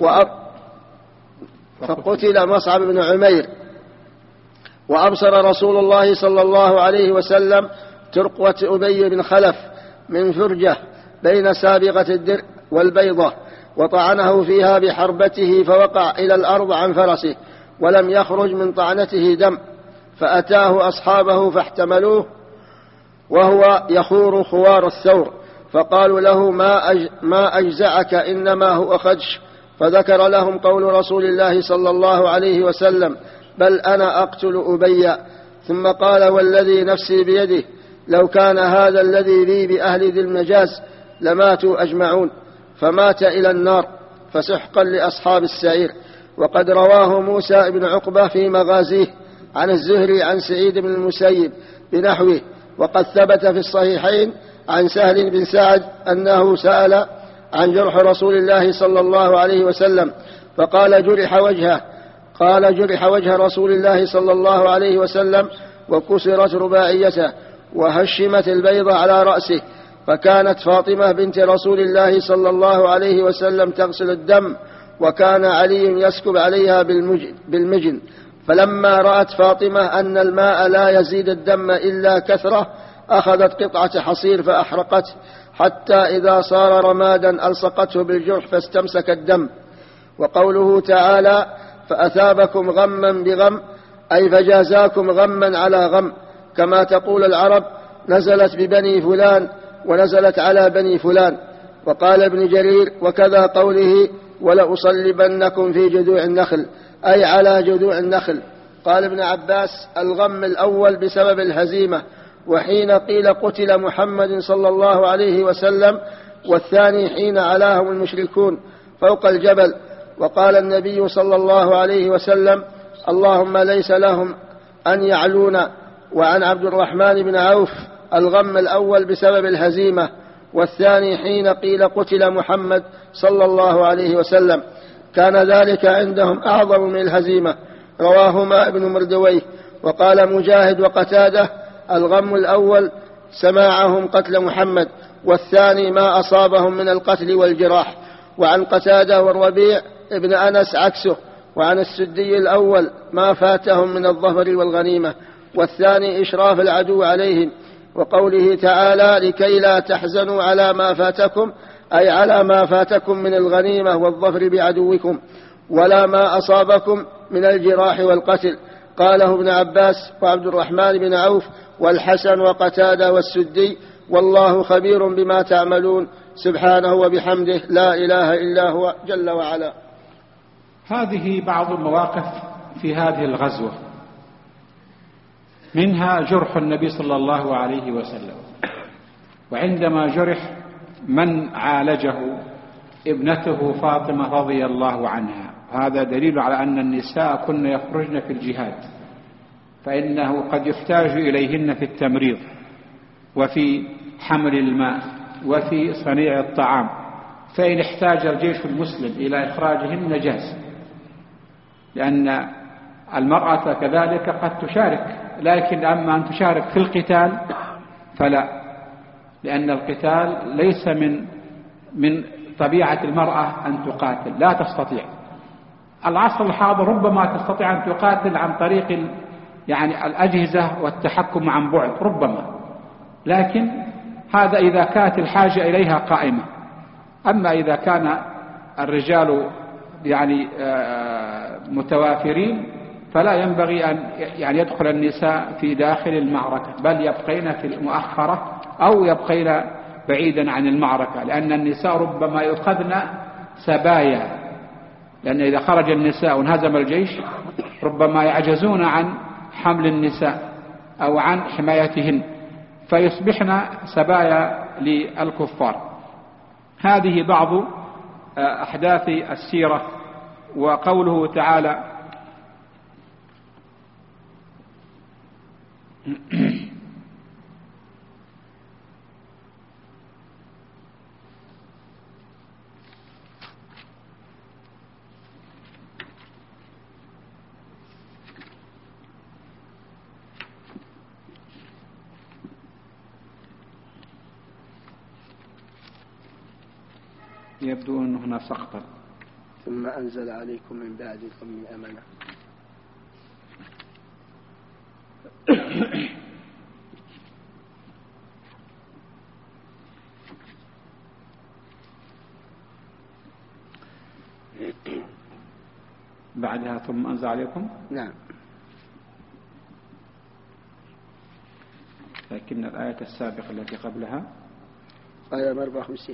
وأبصر رسول الله صلى الله عليه وسلم ترقوة أبي بن خلف من فرجة بين سابغة الدرع والبيضة، وطعنه فيها بحربته فوقع إلى الأرض عن فرسه ولم يخرج من طعنته دم، فأتاه أصحابه فاحتملوه وهو يخور خوار الثور، فقالوا له: ما أجزعك، إنما هو خدش. فذكر لهم قول رسول الله صلى الله عليه وسلم: بل أنا أقتل أبي. ثم قال: والذي نفسي بيده لو كان هذا الذي لي بأهل ذي المجاز لماتوا أجمعون، فمات إلى النار، فسحقا لأصحاب السعير. وقد رواه موسى بن عقبة في مغازيه عن الزهري عن سعيد بن المسيب بنحوه. وقد ثبت في الصحيحين عن سهل بن سعد أنه سأل عن جرح رسول الله صلى الله عليه وسلم فقال جرح وجه رسول الله صلى الله عليه وسلم وكسرت رباعيته وهشمت البيض على رأسه. فكانت فاطمة بنت رسول الله صلى الله عليه وسلم تغسل الدم وكان علي يسكب عليها بالمجن. فلما رأت فاطمة أن الماء لا يزيد الدم إلا كثرة أخذت قطعة حصير فأحرقته حتى إذا صار رمادا ألصقته بالجرح فاستمسك الدم. وقوله تعالى فأثابكم غما بغم أي فجازاكم غما على غم، كما تقول العرب نزلت ببني فلان ونزلت على بني فلان. وقال ابن جرير وكذا قوله ولأصلبنكم في جذوع النخل أي على جذوع النخل. قال ابن عباس الغم الأول بسبب الهزيمة، وحين قيل قتل محمد صلى الله عليه وسلم، والثاني حين علاهم المشركون فوق الجبل. وقال النبي صلى الله عليه وسلم اللهم ليس لهم أن يعلونا. وعن عبد الرحمن بن عوف الغم الأول بسبب الهزيمة، والثاني حين قيل قتل محمد صلى الله عليه وسلم، كان ذلك عندهم أعظم من الهزيمة. رواهما ابن مردويه. وقال مجاهد وقتاده الغم الأول سماعهم قتل محمد، والثاني ما أصابهم من القتل والجراح. وعن قتاده والربيع ابن أنس عكسه. وعن السدي الأول ما فاتهم من الظفر والغنيمة، والثاني إشراف العدو عليهم. وقوله تعالى لكي لا تحزنوا على ما فاتكم أي على ما فاتكم من الغنيمة والظفر بعدوكم، ولا ما أصابكم من الجراح والقتل. قاله ابن عباس وعبد الرحمن بن عوف والحسن وقتادة والسدي. والله خبير بما تعملون سبحانه وبحمده لا إله إلا هو جل وعلا. هذه بعض المواقف في هذه الغزوة، منها جرح النبي صلى الله عليه وسلم. وعندما جرح من عالجه ابنته فاطمة رضي الله عنها، هذا دليل على أن النساء كن يخرجن في الجهاد، فإنه قد يحتاج إليهن في التمريض وفي حمل الماء وفي صنيع الطعام، فإن احتاج الجيش المسلم إلى إخراجهن جاز، لأن المرأة كذلك قد تشارك، لكن أما أن تشارك في القتال فلا، لأن القتال ليس من طبيعة المرأة أن تقاتل، لا تستطيع. العصر الحاضر ربما تستطيع أن تقاتل عن طريق يعني الأجهزة والتحكم عن بعد ربما، لكن هذا إذا كانت الحاجة إليها قائمة. أما إذا كان الرجال يعني متوافرين فلا ينبغي أن يعني يدخل النساء في داخل المعركة، بل يبقين في المؤخرة أو يبقين بعيدا عن المعركة، لأن النساء ربما يؤخذن سبايا، لأن إذا خرج النساء وانهزم الجيش ربما يعجزون عن حمل النساء أو عن حمايتهن فيصبحن سبايا للكفار. هذه بعض أحداث السيرة. وقوله تعالى يبدو أن هنا سقطا. ثم أنزل عليكم من بعد الغم أمنة. بعدها ثم أنزل عليكم. نعم. لكن الآية السابقة التي قبلها آية 54.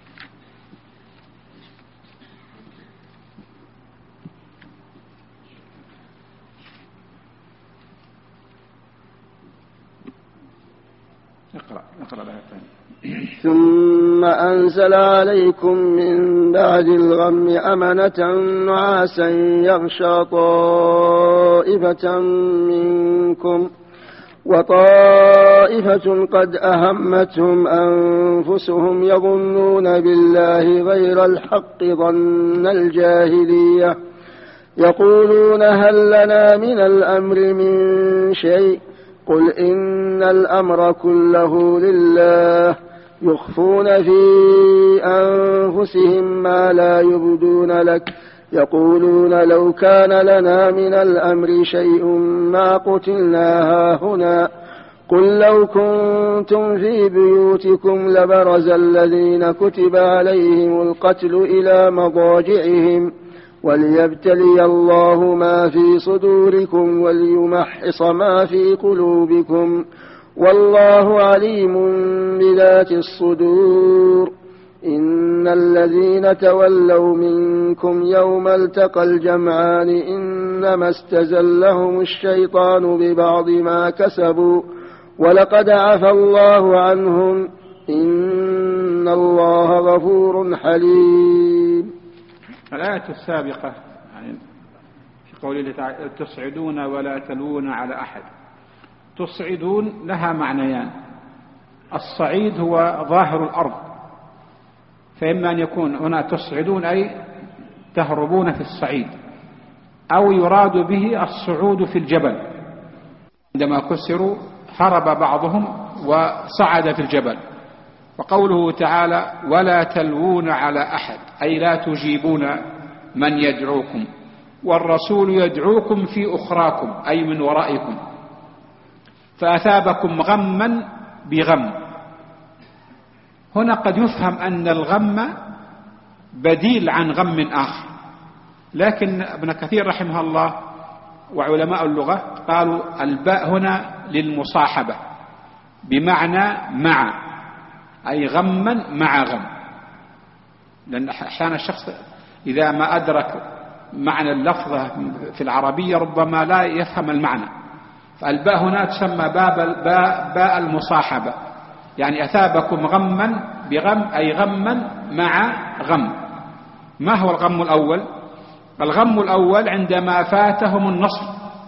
اقرأ الآية الثانية. ثم أنزل عليكم من بعد الغم أمنة نعاسا يغشى طائفة منكم وطائفة قد أهمتهم أنفسهم يظنون بالله غير الحق ظن الجاهلية يقولون هل لنا من الأمر من شيء قل إن الأمر كله لله يخفون في أنفسهم ما لا يبدون لك يقولون لو كان لنا من الأمر شيء ما قتلنا هاهنا قل لو كنتم في بيوتكم لبرز الذين كتب عليهم القتل إلى مضاجعهم وليبتلي الله ما في صدوركم وليمحص ما في قلوبكم والله عليم بذات الصدور إن الذين تولوا منكم يوم التقى الجمعان إنما استزلهم الشيطان ببعض ما كسبوا ولقد عفى الله عنهم إن الله غفور حليم. الآية السابقة يعني في قوله تعالى تصعدون ولا تلوون على أحد. تصعدون لها معنيان. الصعيد هو ظاهر الأرض، فإما أن يكون هنا تصعدون أي تهربون في الصعيد، أو يراد به الصعود في الجبل. عندما كسروا هرب بعضهم وصعد في الجبل. وقوله تعالى ولا تلوون على أحد أي لا تجيبون من يدعوكم، والرسول يدعوكم في أخراكم أي من ورائكم، فأثابكم غما بغم. هنا قد يفهم أن الغم بديل عن غم آخر، لكن ابن كثير رحمه الله وعلماء اللغة قالوا الباء هنا للمصاحبة بمعنى مع، أي غما مع غم، لأن أحيانا الشخص إذا ما أدرك معنى اللفظة في العربية ربما لا يفهم المعنى، فالباء هنا تسمى باء المصاحبة، يعني أثابكم غما بغم أي غما مع غم. ما هو الغم الأول؟ الغم الأول عندما فاتهم النصر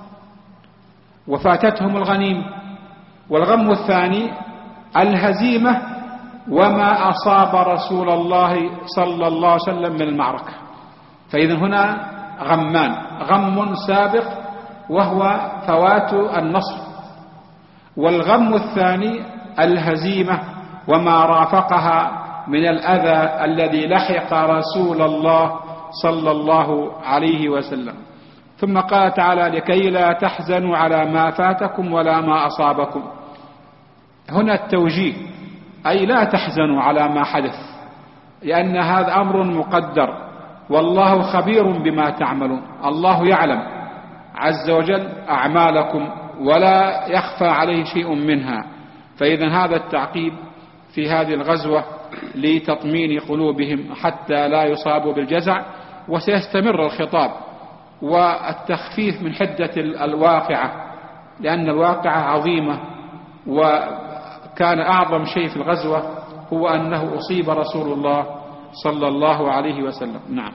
وفاتتهم الغنيمة، والغم الثاني الهزيمة وما أصاب رسول الله صلى الله عليه وسلم من المعركة. فإذا هنا غمان، غم سابق وهو فوات النصر، والغم الثاني الهزيمة وما رافقها من الأذى الذي لحق رسول الله صلى الله عليه وسلم. ثم قال تعالى لكي لا تحزنوا على ما فاتكم ولا ما أصابكم. هنا التوجيه أي لا تحزنوا على ما حدث، لأن هذا أمر مقدر، والله خبير بما تعملون. الله يعلم عز وجل أعمالكم ولا يخفى عليه شيء منها. فإذا هذا التعقيب في هذه الغزوة لتطمين قلوبهم حتى لا يصابوا بالجزع، وسيستمر الخطاب والتخفيف من حدة الواقعة، لأن الواقعة عظيمة، وكان أعظم شيء في الغزوة هو أنه أصيب رسول الله صلى الله عليه وسلم. نعم.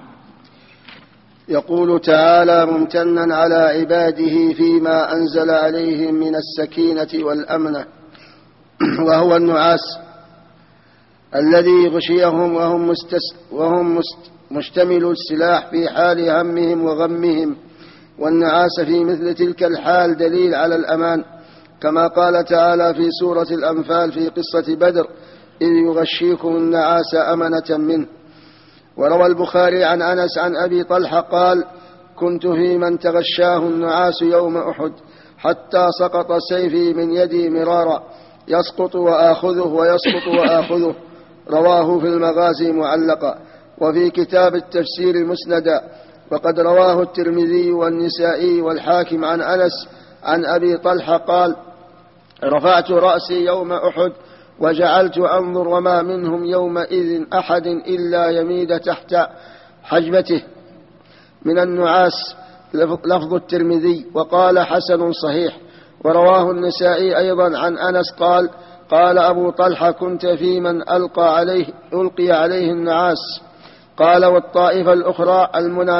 يقول تعالى ممتنا على عباده فيما أنزل عليهم من السكينة والأمن، وهو النعاس الذي غشيهم وهم مشتمل السلاح في حال همهم وغمهم. والنعاس في مثل تلك الحال دليل على الأمان، كما قال تعالى في سورة الأنفال في قصة بدر إذ يغشيكم النعاس أمنة منه. وروى البخاري عن أنس عن أبي طلحة قال كنت في من تغشاه النعاس يوم أحد حتى سقط سيفي من يدي مرارا يسقط وآخذه ويسقط وآخذه. رواه في المغازي معلقا، وفي كتاب التفسير مسندا. وقد رواه الترمذي والنسائي والحاكم عن أنس عن أبي طلحة قال رفعت رأسي يوم أحد وجعلت أنظر وما منهم يومئذ أحد إلا يميد تحت حجبته من النعاس. لفظ الترمذي، وقال حسن صحيح. ورواه النسائي أيضا عن أنس قال قال أبو طلحة كنت في من ألقي عليه النعاس. قال والطائفة الأخرى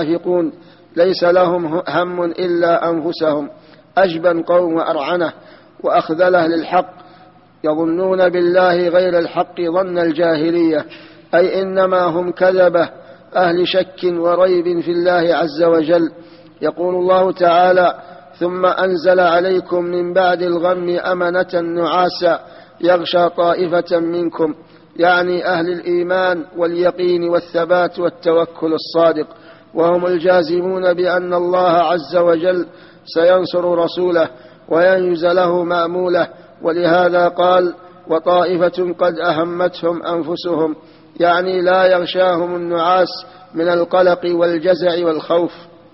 المنافقون ليس لهم هم إلا أنفسهم، أجبن قوم وأرعنه، وأخذله للحق، يظنون بالله غير الحق ظن الجاهلية، أي إنما هم كذبة أهل شك وريب في الله عز وجل. يقول الله تعالى: ثم أنزل عليكم من بعد الغم أمنة نعاسا يغشى طائفة منكم، يعني أهل الإيمان واليقين والثبات والتوكل الصادق، وهم الجازمون بأن الله عز وجل سينصر رسوله وينجز له مأموله. ولهذا قال: وطائفة قد أهمتهم أنفسهم، يعني لا يغشاهم النعاس من القلق والجزع والخوف.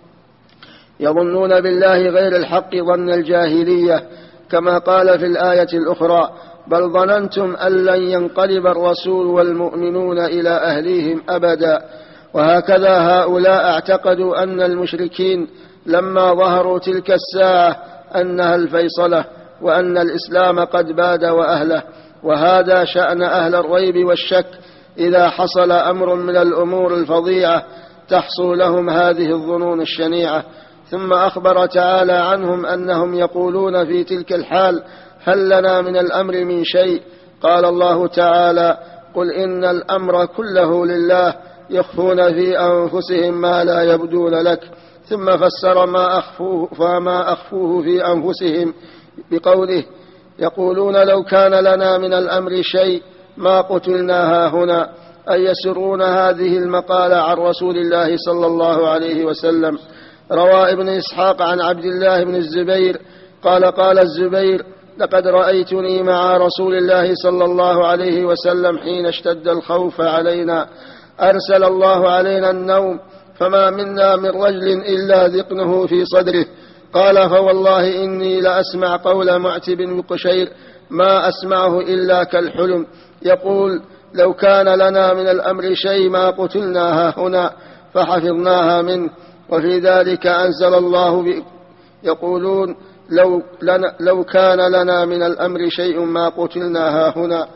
يظنون بالله غير الحق ظن الجاهلية، كما قال في الآية الأخرى: بل ظننتم أن لن ينقلب الرسول والمؤمنون إلى أهليهم أبدا. وهكذا هؤلاء اعتقدوا أن المشركين لما ظهروا تلك الساعة أنها الفيصلة، وأن الإسلام قد باد وأهله. وهذا شأن أهل الريب والشك، إذا حصل أمر من الأمور الفظيعة تحصل لهم هذه الظنون الشنيعة. ثم أخبر تعالى عنهم أنهم يقولون في تلك الحال: هل لنا من الأمر من شيء؟ قال الله تعالى: قل إن الأمر كله لله يخفون في أنفسهم ما لا يبدون لك. ثم فسر ما أخفوه في أنفسهم بقوله: يقولون لو كان لنا من الأمر شيء ما قتلنا هنا، أي يسرون هذه المقالة عن رسول الله صلى الله عليه وسلم. روى ابن إسحاق عن عبد الله بن الزبير قال الزبير: لقد رأيتني مع رسول الله صلى الله عليه وسلم حين اشتد الخوف علينا، أرسل الله علينا النوم، فما منا من رجل إلا ذقنه في صدره. قال: فوالله إني لأسمع قول معتب بن قشير ما أسمعه إلا كالحلم، يقول: لو كان لنا من الأمر شيء ما قتلناها هنا، فحفظناها منه. وفي ذلك أنزل الله يقولون: لو كان لنا من الأمر شيء ما قتلناها هنا،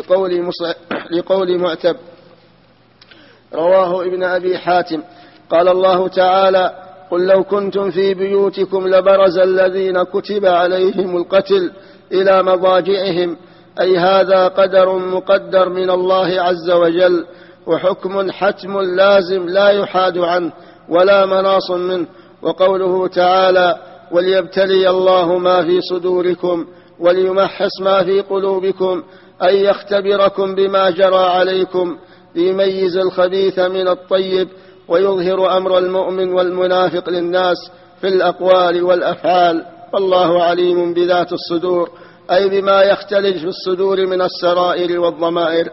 لقول معتب. رواه ابن أبي حاتم. قال الله تعالى: قل لو كنتم في بيوتكم لبرز الذين كتب عليهم القتل إلى مضاجعهم، أي هذا قدر مقدر من الله عز وجل، وحكم حتم لازم لا يحاد عنه ولا مناص منه. وقوله تعالى: وليبتلي الله ما في صدوركم وليمحص ما في قلوبكم، أي يختبركم بما جرى عليكم، ليميز الخبيث من الطيب، ويظهر أمر المؤمن والمنافق للناس في الأقوال والأفعال، والله عليم بذات الصدور، أي بما يختلج في الصدور من السرائر والضمائر.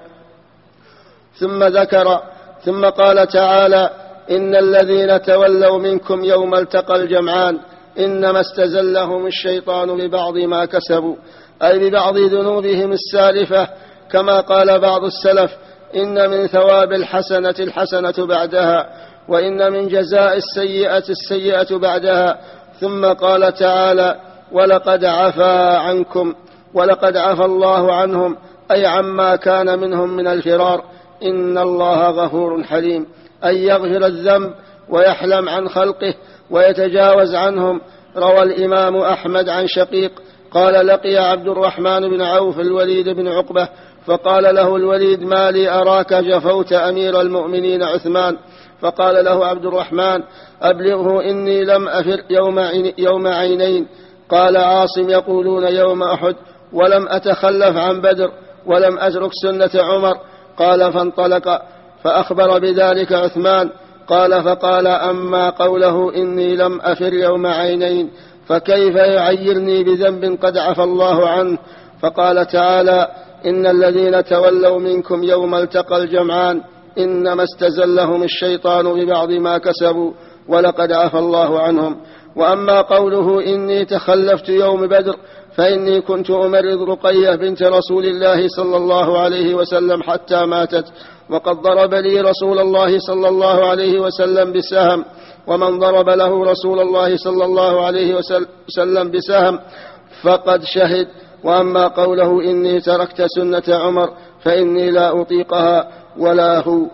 ثم قال تعالى: إن الذين تولوا منكم يوم التقى الجمعان إنما استزلهم الشيطان ببعض ما كسبوا، أي ببعض ذنوبهم السالفة، كما قال بعض السلف: إن من ثواب الحسنة الحسنة بعدها، وإن من جزاء السيئة السيئة بعدها. ثم قال تعالى: ولقد عفا عنكم، ولقد عفا الله عنهم، أي عما كان منهم من الفرار. إن الله غفور حليم، أي يغفر الذنب ويحلم عن خلقه ويتجاوز عنهم. روى الإمام أحمد عن شقيق قال: لقي عبد الرحمن بن عوف الوليد بن عقبة، فقال له الوليد: ما لي أراك جفوت أمير المؤمنين عثمان؟ فقال له عبد الرحمن: أبلغه إني لم أفر يوم عينين. قال عاصم: يقولون يوم أحد، ولم أتخلف عن بدر، ولم أترك سنة عمر. قال: فانطلق فأخبر بذلك عثمان. قال: فقال: أما قوله إني لم أفر يوم عينين فكيف يعيرني بذنب قد عفى الله عنه؟ فقال تعالى: إن الذين تولوا منكم يوم التقى الجمعان إنما استزلهم الشيطان ببعض ما كسبوا ولقد عفى الله عنهم. وأما قوله إني تخلفت يوم بدر فإني كنت أمرض رقية بنت رسول الله صلى الله عليه وسلم حتى ماتت، وقد ضرب لي رسول الله صلى الله عليه وسلم بسهم، ومن ضرب له رسول الله صلى الله عليه وسلم بسهم فقد شهد. وأما قوله إني تركت سنة عمر فإني لا أطيقها ولا هو،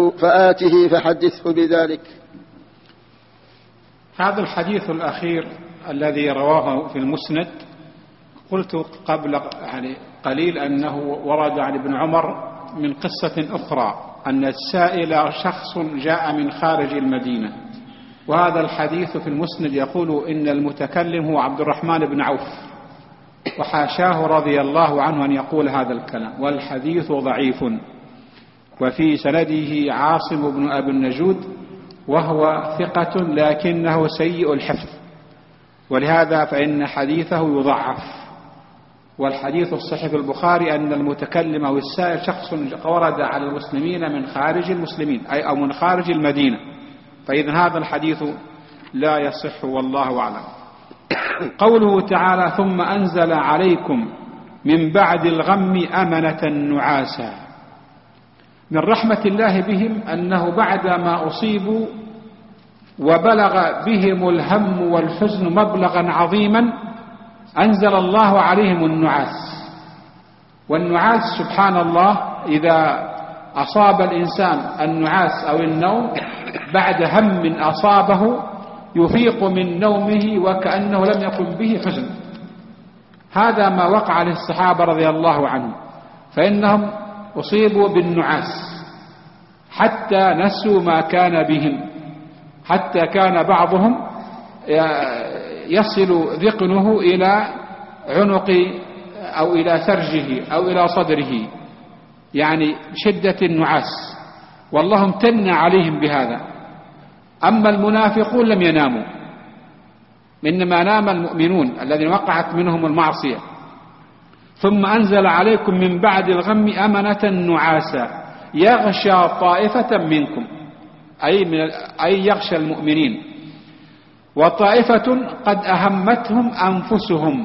فآته فحدثه بذلك. هذا الحديث الأخير الذي رواه في المسند، قلت قبل قليل أنه ورد عن ابن عمر من قصة أخرى أن السائل شخص جاء من خارج المدينة، وهذا الحديث في المسند يقول إن المتكلم هو عبد الرحمن بن عوف، وحاشاه رضي الله عنه أن يقول هذا الكلام، والحديث ضعيف، وفي سنده عاصم بن أبي النجود وهو ثقة لكنه سيء الحفظ، ولهذا فإن حديثه يضعف. والحديث الصحيح في البخاري أن المتكلم أو السائل شخص ورد على المسلمين من خارج المسلمين أو من خارج المدينة، فإذا هذا الحديث لا يصح والله أعلم. قوله تعالى ثم أنزل عليكم من بعد الغم أمنة نعاسا، من رحمة الله بهم أنه بعدما أصيبوا وبلغ بهم الهم والحزن مبلغا عظيما أنزل الله عليهم النعاس. والنعاس سبحان الله إذا أصاب الإنسان النعاس أو النوم بعد هم أصابه يفيق من نومه وكأنه لم يكن به حزن. هذا ما وقع للصحابة رضي الله عنهم، فإنهم أصيبوا بالنعاس حتى نسوا ما كان بهم، حتى كان بعضهم يصل ذقنه إلى عنق أو إلى سرجه أو إلى صدره، يعني شدة النعاس، والله امتن عليهم بهذا. أما المنافقون لم يناموا، إنما نام المؤمنون الذين وقعت منهم المعصية. ثم أنزل عليكم من بعد الغم أمنة نعاسا يغشى طائفة منكم، أي يغشى المؤمنين، وطائفة قد أهمتهم أنفسهم.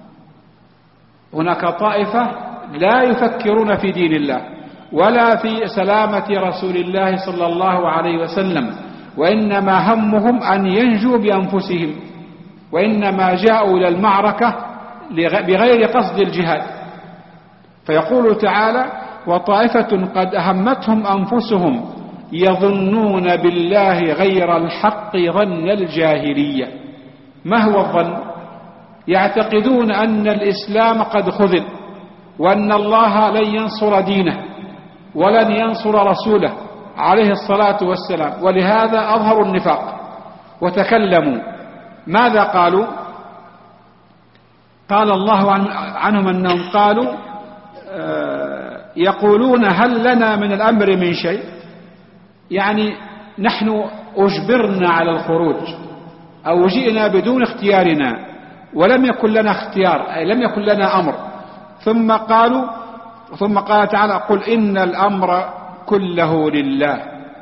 هناك طائفة لا يفكرون في دين الله ولا في سلامة رسول الله صلى الله عليه وسلم، وإنما همهم أن ينجوا بأنفسهم، وإنما جاءوا إلى المعركة بغير قصد الجهاد. فيقول تعالى وطائفة قد أهمتهم أنفسهم يظنون بالله غير الحق ظن الجاهلية. ما هو الظن؟ يعتقدون أن الإسلام قد خذل، وأن الله لن ينصر دينه ولن ينصر رسوله عليه الصلاة والسلام، ولهذا أظهروا النفاق وتكلموا. ماذا قالوا؟ قال الله عنهم أنهم قالوا يقولون هل لنا من الأمر من شيء، يعني نحن أجبرنا على الخروج أو جئنا بدون اختيارنا ولم يكن لنا اختيار، أي لم يكن لنا أمر. ثم قال تعالى قل إن الأمر كله لله،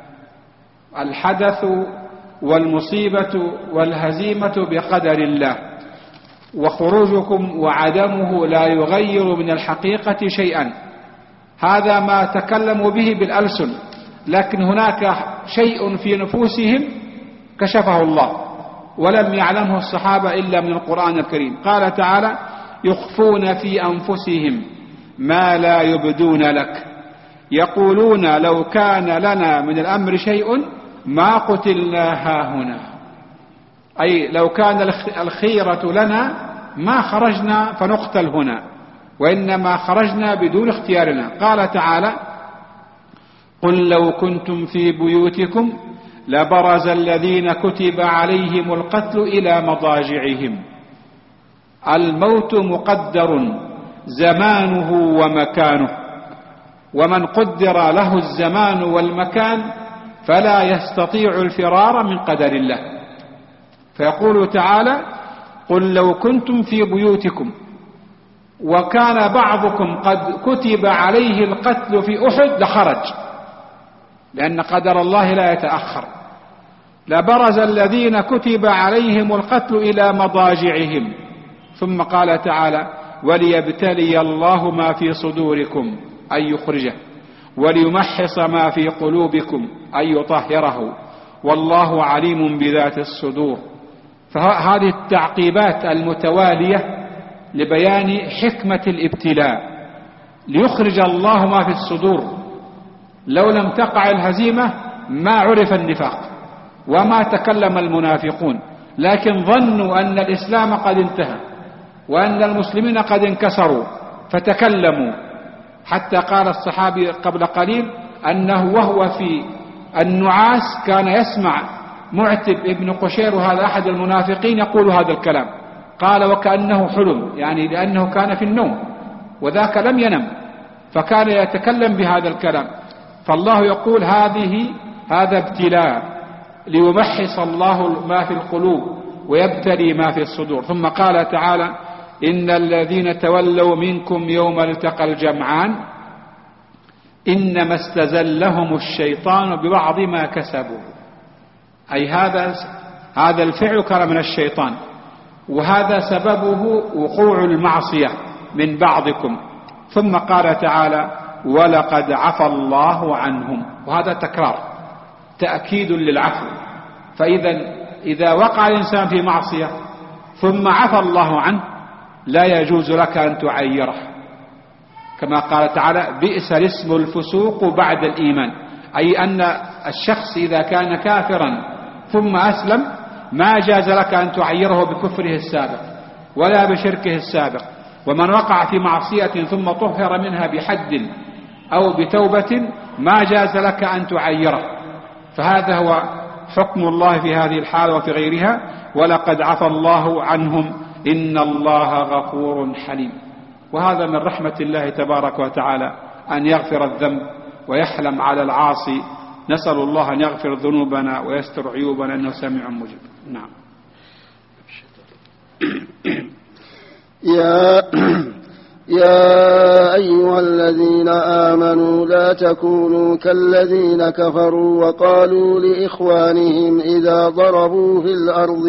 الحدث والمصيبة والهزيمة بقدر الله، وخروجكم وعدمه لا يغير من الحقيقة شيئا. هذا ما تكلموا به بالألسن، لكن هناك شيء في نفوسهم كشفه الله ولم يعلمه الصحابة إلا من القرآن الكريم. قال تعالى يخفون في أنفسهم ما لا يبدون لك، يقولون لو كان لنا من الأمر شيء ما قتلنا هاهنا، أي لو كان الخيرة لنا ما خرجنا فنقتل هنا، وإنما خرجنا بدون اختيارنا. قال تعالى قل لو كنتم في بيوتكم لبرز الذين كتب عليهم القتل إلى مضاجعهم. الموت مقدر زمانه ومكانه، ومن قدر له الزمان والمكان فلا يستطيع الفرار من قدر الله. فيقول تعالى قل لو كنتم في بيوتكم وكان بعضكم قد كتب عليه القتل في أحد لخرج، لأن قدر الله لا يتأخر. لبرز الذين كتب عليهم القتل إلى مضاجعهم. ثم قال تعالى وليبتلي الله ما في صدوركم أن يخرجه وليمحص ما في قلوبكم أن يطهره والله عليم بذات الصدور. فهذه التعقيبات المتوالية لبيان حكمة الابتلاء، ليخرج الله ما في الصدور. لو لم تقع الهزيمة ما عرف النفاق وما تكلم المنافقون، لكن ظنوا أن الإسلام قد انتهى وأن المسلمين قد انكسروا فتكلموا، حتى قال الصحابي قبل قليل أنه وهو في النعاس كان يسمع معتب ابن قشير وهذا أحد المنافقين يقول هذا الكلام، قال وكأنه حلم، يعني لأنه كان في النوم وذاك لم ينم فكان يتكلم بهذا الكلام. فالله يقول هذا ابتلاء ليمحص الله ما في القلوب ويبتلي ما في الصدور. ثم قال تعالى إن الذين تولوا منكم يوم التقى الجمعان إنما استزلهم الشيطان ببعض ما كسبوا، أي هذا الفعل كان من الشيطان، وهذا سببه وقوع المعصية من بعضكم. ثم قال تعالى ولقد عفى الله عنهم، وهذا تكرار تأكيد للعفو. فإذا وقع الإنسان في معصية ثم عفى الله عنه لا يجوز لك أن تعيره، كما قال تعالى بئس الاسم الفسوق بعد الإيمان، أي أن الشخص إذا كان كافرا ثم أسلم ما جاز لك أن تعيره بكفره السابق ولا بشركه السابق. ومن وقع في معصية ثم طهر منها بحد أو بتوبة ما جاز لك أن تعيره. فهذا هو حكم الله في هذه الحالة وفي غيرها، ولقد عفى الله عنهم إن الله غفور حليم. وهذا من رحمة الله تبارك وتعالى أن يغفر الذنب ويحلم على العاصي. نسأل الله أن يغفر ذنوبنا ويستر عيوبنا إنه سميع مجيب. نعم. يا أيها الذين آمنوا لا تكونوا كالذين كفروا وقالوا لإخوانهم إذا ضربوا في الأرض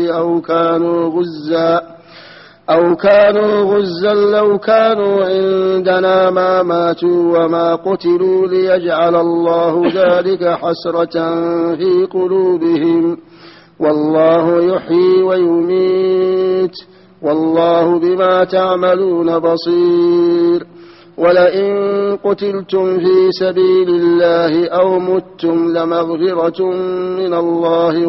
أو كانوا غزا لو كانوا عندنا ما ماتوا وما قتلوا ليجعل الله ذلك حسرة في قلوبهم والله يحيي ويميت والله بما تعملون بصير. ولئن قتلتم في سبيل الله أو متم لمغفرة من الله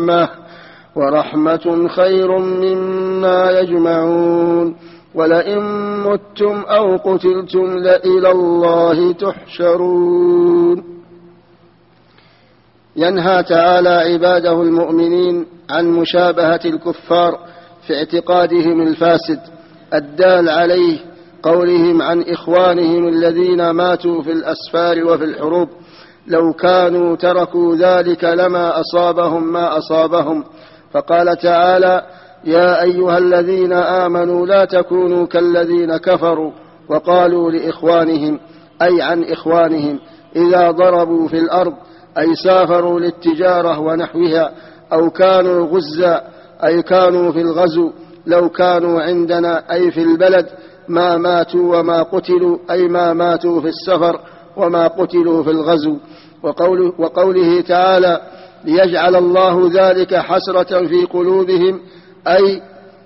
ورحمة خير مما يجمعون. ولئن متم أو قتلتم لإلى الله تحشرون. ينهى تعالى عباده المؤمنين عن مشابهة الكفار في اعتقادهم الفاسد الدال عليه قولهم عن إخوانهم الذين ماتوا في الأسفار وفي الحروب لو كانوا تركوا ذلك لما أصابهم ما أصابهم. فقال تعالى يا أيها الذين آمنوا لا تكونوا كالذين كفروا وقالوا لإخوانهم أي عن إخوانهم إذا ضربوا في الأرض أي سافروا للتجارة ونحوها أو كانوا غزا أي كانوا في الغزو لو كانوا عندنا أي في البلد ما ماتوا وما قتلوا أي ما ماتوا في السفر وما قتلوا في الغزو. وقوله تعالى ليجعل الله ذلك حسرة في قلوبهم أي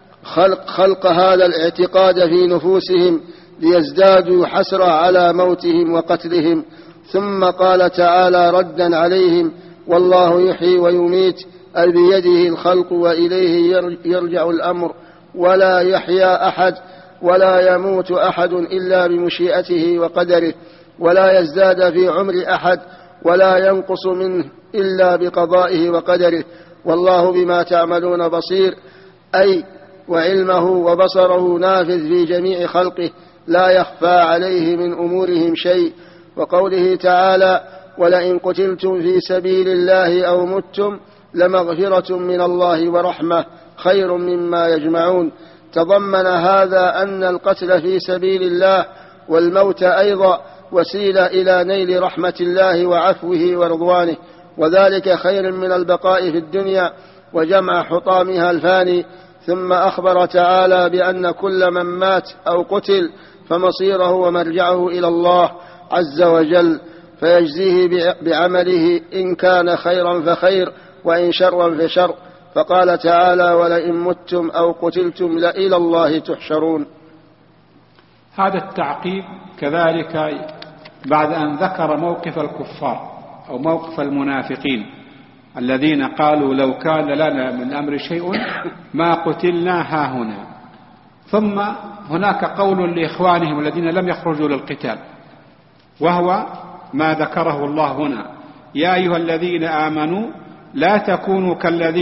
خلق هذا الاعتقاد في نفوسهم ليزدادوا حسرة على موتهم وقتلهم. ثم قال تعالى ردا عليهم والله يحيي ويميت أي بيده الخلق وإليه يرجع الأمر ولا يحيا أحد ولا يموت أحد إلا بمشيئته وقدره ولا يزداد في عمر أحد ولا ينقص منه إلا بقضائه وقدره والله بما تعملون بصير أي وعلمه وبصره نافذ في جميع خلقه لا يخفى عليه من أمورهم شيء. وقوله تعالى ولئن قتلتم في سبيل الله أو متم لمغفرة من الله ورحمة خير مما يجمعون. تضمن هذا أن القتل في سبيل الله والموت أيضا وسيلة إلى نيل رحمة الله وعفوه ورضوانه وذلك خير من البقاء في الدنيا وجمع حطامها الفاني. ثم أخبر تعالى بأن كل من مات أو قتل فمصيره ومرجعه إلى الله عز وجل فيجزيه بعمله إن كان خيرا فخير وإن شرا فشر. فقال تعالى ولئن متم أو قتلتم لإلى الله تحشرون. هذا التعقيب كذلك بعد أن ذكر موقف الكفار أو موقف المنافقين الذين قالوا لو كان لنا من الأمر شيء ما قتلنا هاهنا. ثم هناك قول لإخوانهم الذين لم يخرجوا للقتال، وهو ما ذكره الله هنا: يا أيها الذين آمنوا لا تكونوا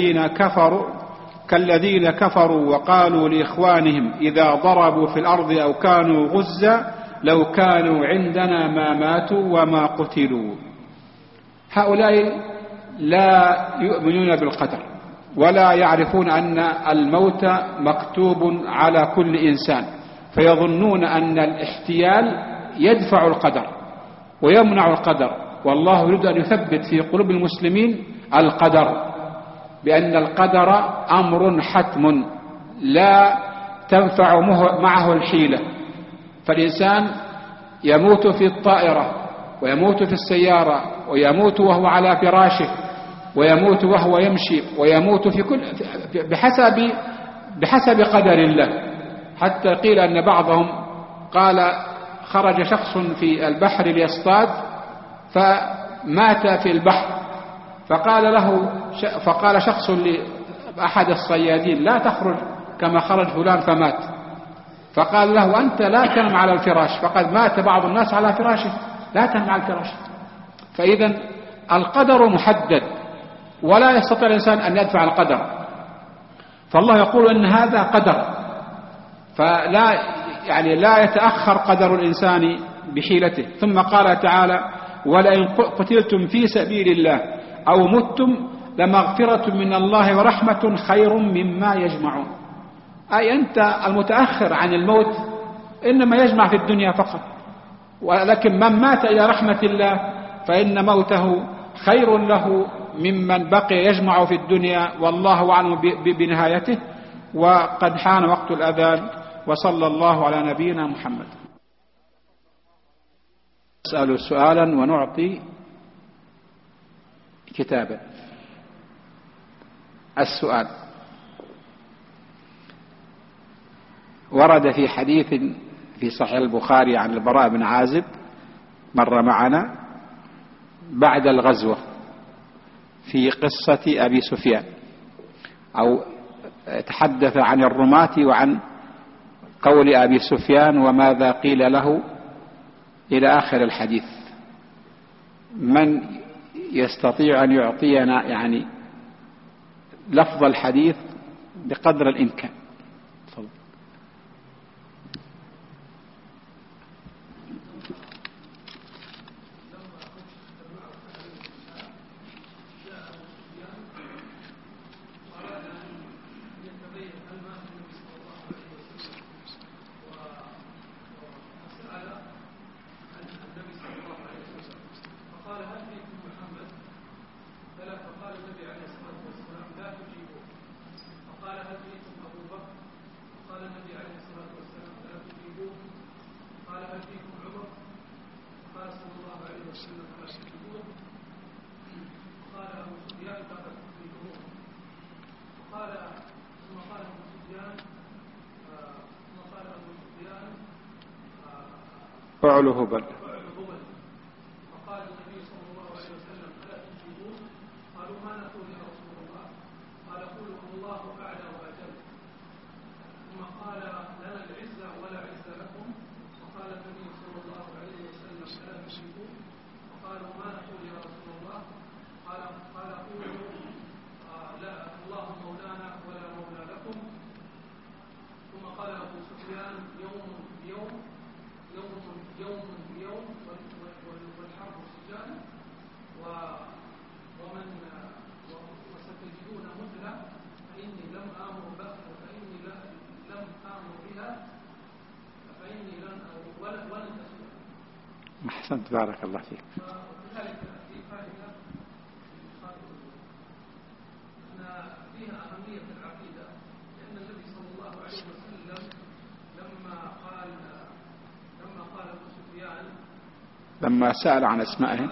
كالذين كفروا وقالوا لإخوانهم إذا ضربوا في الأرض أو كانوا غزا لو كانوا عندنا ما ماتوا وما قتلوا. هؤلاء لا يؤمنون بالقدر ولا يعرفون أن الموت مكتوب على كل إنسان، فيظنون أن الاحتيال يدفع القدر ويمنع القدر، والله يريد أن يثبت في قلوب المسلمين القدر، بأن القدر أمر حتم لا تنفع معه الحيلة. فالإنسان يموت في الطائرة ويموت في السيارة ويموت وهو على فراشه ويموت وهو يمشي ويموت في كل بحسب قدر الله. حتى قيل أن بعضهم قال خرج شخص في البحر ليصطاد فمات في البحر، فقال شخص لأحد الصيادين: لا تخرج كما خرج فلان فمات. فقال له: أنت لا تنم على الفراش، فقد مات بعض الناس على فراشه، لا تنم على الفراش. فإذا القدر محدد ولا يستطيع الإنسان أن يدفع القدر، فالله يقول أن هذا قدر، لا يتأخر قدر الإنسان بحيلته. ثم قال تعالى: ولئن قتلتم في سبيل الله أو متم لمغفرة من الله ورحمة خير مما يجمعون. أي أنت المتأخر عن الموت إنما يجمع في الدنيا فقط، ولكن من مات إلى رحمة الله فإن موته خير له ممن بقي يجمع في الدنيا، والله أعلم بنهايته. وقد حان وقت الأذان، وصلى الله على نبينا محمد. نسأل سؤالا ونعطي كتابا. السؤال: ورد في حديث في صحيح البخاري عن البراء بن عازب مر معنا بعد الغزوة في قصة أبي سفيان، أو تحدث عن الرماة وعن قول أبي سفيان وماذا قيل له إلى آخر الحديث. من يستطيع أن يعطينا لفظ الحديث بقدر الإمكان؟ فعله بل. فقال النبي صلى الله عليه وسلم: ألا تجيبون؟ قالوا: ما نقول يا رسول الله؟ قال: قولوا الله أعلى وأجل. ثم قال: لنا العزة ولا عز لكم. فقال النبي صلى الله عليه وسلم: ألا تجيبون؟ فقالوا: ما نقول يا رسول الله؟ قال: قولوا لا، الله مولانا ولا مولى لكم. ثم قال أبو سفيان: يوم بيوم والحرب سجال، وستجدون مثله، فإني لم آمر بها فإني ولن أسوء. أحسنت، بارك الله فيك. وكذلك في فائدة أن فيها أهمية العقيدة، لأن النبي صلى الله عليه وسلم لما سأل عن أسمائهم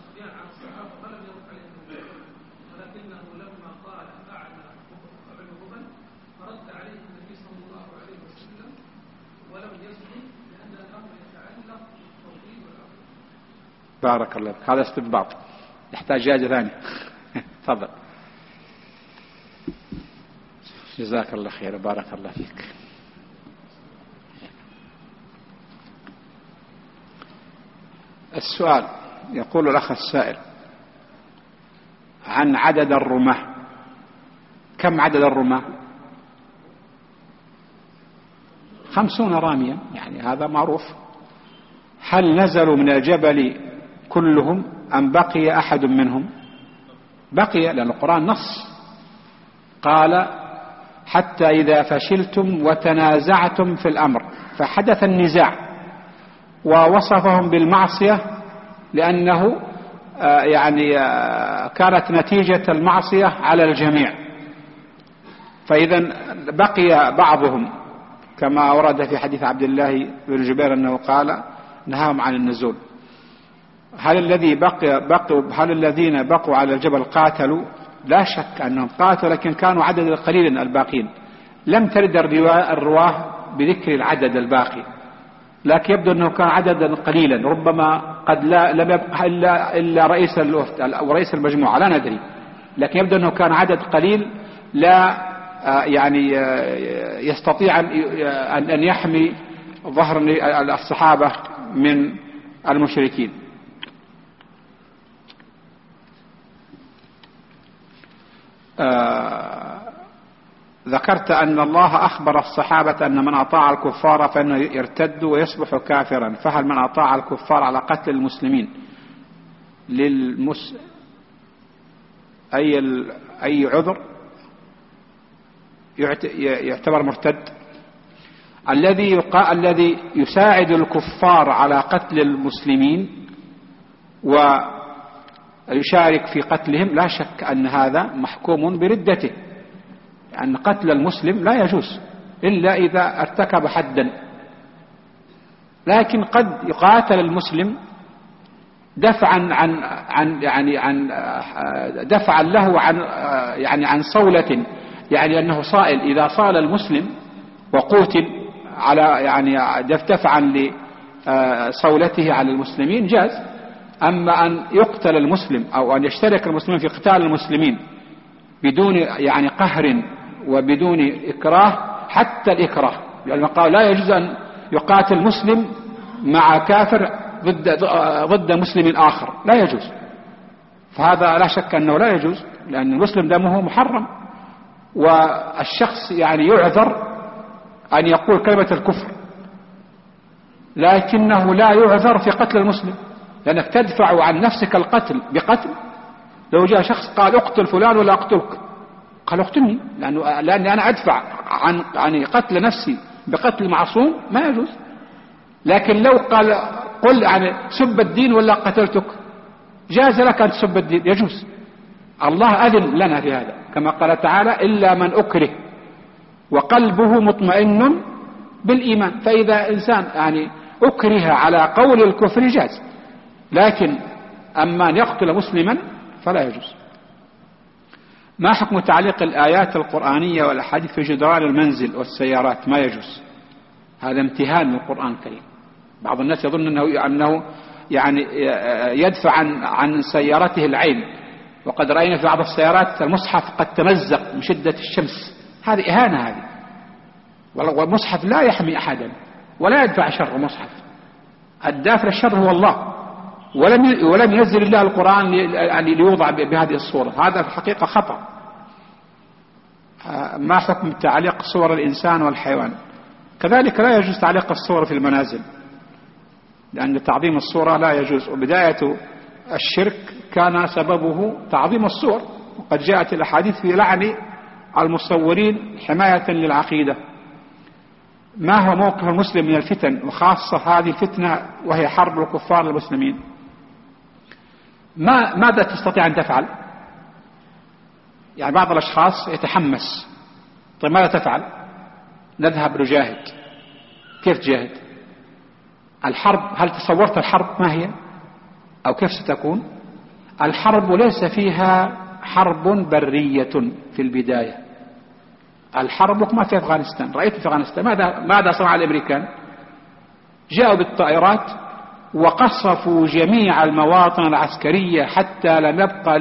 ولكنه لما قال أعلى ابن هبل فرد عليه النبي صلى الله عليه وسلم ولم يسجد، لأن الأمر يتعلق بالتوحيد والعقيدة. بارك الله فيك. هذا استنباط يحتاج جائزة ثانية. تفضل. جزاك الله خير، بارك الله فيك. السؤال يقول الأخ السائل عن عدد الرماة. كم عدد الرماة؟ 50 راميا، يعني هذا معروف. هل نزلوا من الجبل كلهم أم بقي أحد منهم؟ بقي، لأن القرآن نص قال حتى إذا فشلتم وتنازعتم في الأمر، فحدث النزاع، ووصفهم بالمعصية لأنه كانت نتيجة المعصية على الجميع. فإذا بقي بعضهم كما ورد في حديث عبد الله بن جبير أنه قال نهاهم عن النزول. هل الذين بقوا على الجبل قاتلوا؟ لا شك أنهم قاتلوا، لكن كانوا عددا قليلا الباقين. لم ترد الرواه بذكر العدد الباقي، لكن يبدو أنه كان عددا قليلا، ربما قد لم يبقى إلا رئيس الوفد أو رئيس المجموعة، لا ندري، لكن يبدو أنه كان عدد قليل لا يستطيع أن يحمي ظهر الصحابة من المشركين. ذكرت أن الله أخبر الصحابة أن من أطاع الكفار فإنه يرتد ويصبح كافرا، فهل من أطاع الكفار على قتل المسلمين أي عذر يعتبر مرتد؟ الذي يساعد الكفار على قتل المسلمين ويشارك في قتلهم لا شك أن هذا محكوم بردته، لأن قتل المسلم لا يجوز إلا إذا ارتكب حدا، لكن قد يقاتل المسلم دفعا دفعا له عن صولة، يعني أنه صائل، إذا صال المسلم وقوتل على دفعا لصولته على المسلمين جاز. أما أن يقتل المسلم أو أن يشترك المسلمين في قتال المسلمين بدون قهر وبدون إكراه، حتى الإكراه، لأن قال لا يجوز أن يقاتل مسلم مع كافر ضد مسلم آخر، لا يجوز. فهذا لا شك أنه لا يجوز، لأن المسلم دمه محرم، والشخص يعذر أن يقول كلمة الكفر، لكنه لا يعذر في قتل المسلم، لأنك تدفع عن نفسك القتل بقتل. لو جاء شخص قال اقتل فلان ولا اقتلك، قال اقتلني، لأني أنا أدفع عن قتل نفسي بقتل معصوم، ما يجوز. لكن لو قال قل سب الدين ولا قتلتك، جاز لك أن تسب الدين، يجوز. الله أذن لنا في هذا، كما قال تعالى إلا من أكره وقلبه مطمئن بالإيمان. فإذا إنسان أكره على قول الكفر جاز، لكن أما أن يقتل مسلما فلا يجوز. ما حكم تعليق الآيات القرآنية والأحاديث في جدران المنزل والسيارات؟ ما يجوز، هذا امتهان من القرآن الكريم. بعض الناس يظن أنه يدفع عن سيارته العين، وقد رأينا في بعض السيارات المصحف قد تمزق من شدة الشمس، هذه إهانة هذه. والمصحف لا يحمي أحدا ولا يدفع شر المصحف، الدافع الشر هو الله، ولم ينزل الله القرآن ليوضع بهذه الصورة، هذا في الحقيقة خطأ. ما حكم تعليق صور الإنسان والحيوان؟ كذلك لا يجوز تعليق الصور في المنازل، لأن تعظيم الصورة لا يجوز، وبداية الشرك كان سببه تعظيم الصور، وقد جاءت الأحاديث في لعن المصورين حماية للعقيدة. ما هو موقف المسلم من الفتن، وخاصة هذه الفتنة وهي حرب الكفار للمسلمين؟ ماذا تستطيع أن تفعل؟ بعض الأشخاص يتحمس، طيب ماذا تفعل؟ نذهب نجاهد. كيف تجاهد؟ الحرب، هل تصورت الحرب ما هي أو كيف ستكون؟ الحرب ليس فيها حرب برية في البداية، الحرب كما في أفغانستان. رأيت في أفغانستان ماذا صنع الأمريكان؟ جاءوا بالطائرات وقصفوا جميع المواطن العسكرية حتى لم يبقى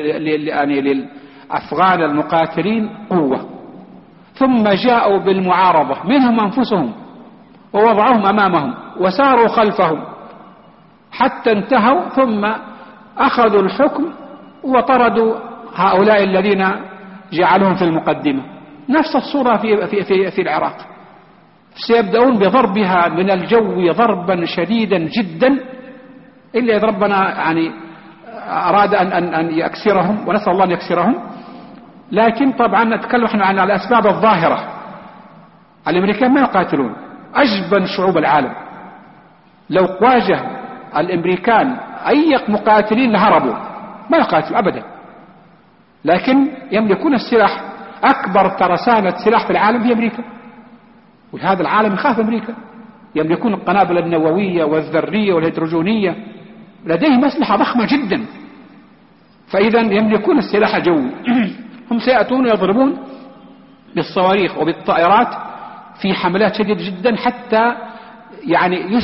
للأفغان المقاتلين قوة. ثم جاءوا بالمعارضة منهم أنفسهم ووضعوهم أمامهم وساروا خلفهم حتى انتهوا، ثم أخذوا الحكم وطردوا هؤلاء الذين جعلهم في المقدمة. نفس الصورة في العراق، سيبدأون بضربها من الجو ضربا شديدا جدا إلا إذا ربنا يعني أراد أن يكسرهم، ونسأل الله أن يكسرهم. لكن طبعا نتكلم احنا عن الأسباب الظاهرة. الأمريكان ما يقاتلون، أجبن شعوب العالم لو واجه الأمريكان أي مقاتلين لهربوا، ما يقاتلوا أبدا، لكن يملكون السلاح. أكبر ترسانة سلاح في العالم هي أمريكا، وهذا العالم يخاف أمريكا. يملكون القنابل النووية والذرية والهيدروجينية، لديهم أسلحة ضخمة جدا. فإذا يملكون السلاح الجوي. هم سيأتون ويضربون بالصواريخ وبالطائرات في حملات شديدة جدا حتى يعني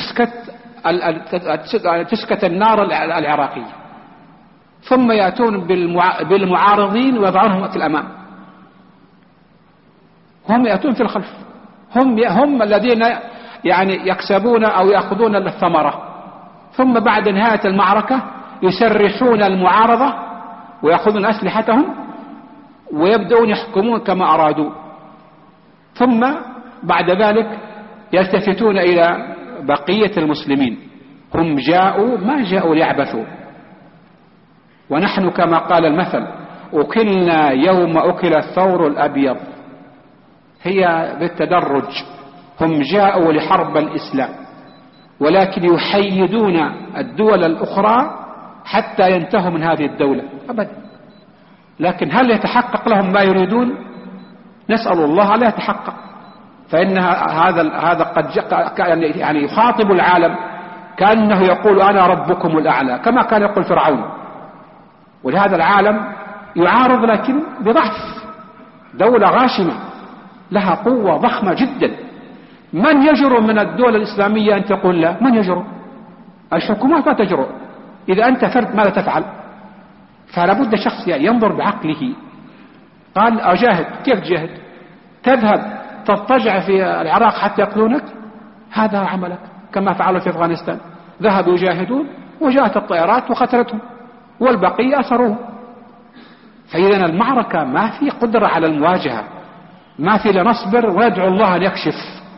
تسكت النار العراقية. ثم يأتون بالمعارضين ويضعونهم في الأمام، هم يأتون في الخلف. هم الذين يعني يكسبون أو يأخذون الثمرة. ثم بعد نهاية المعركة يسرحون المعارضة ويأخذون أسلحتهم ويبدأون يحكمون كما أرادوا. ثم بعد ذلك يلتفتون إلى بقية المسلمين. هم جاءوا ما جاءوا ليعبثوا، ونحن كما قال المثل أكلنا يوم أكل الثور الأبيض. هي بالتدرج. هم جاءوا لحرب الإسلام، ولكن يحيدون الدول الأخرى حتى ينتهوا من هذه الدولة أبدا. لكن هل يتحقق لهم ما يريدون؟ نسأل الله لا يتحقق. فإن هذا قد يعني يخاطب العالم كأنه يقول أنا ربكم الأعلى، كما كان يقول فرعون. ولهذا العالم يعارض لكن بضعف. دولة غاشمة لها قوة ضخمة جدا. من يجرؤ من الدول الإسلامية أن تقول لا؟ من يجرؤ؟ الحكومات ما تجرؤ. إذا أنت فرد ماذا تفعل؟ فلا بد شخص ينظر بعقله. قال أجاهد. كيف تجاهد؟ تذهب تضطجع في العراق حتى يقتلونك؟ هذا عملك، كما فعلوا في أفغانستان. ذهبوا يجاهدون وجاءت الطائرات وقتلتهم والبقية أسروهم. فإذا المعركة ما في قدرة على المواجهة، ما في لنصبر وندعو الله أن يكشف.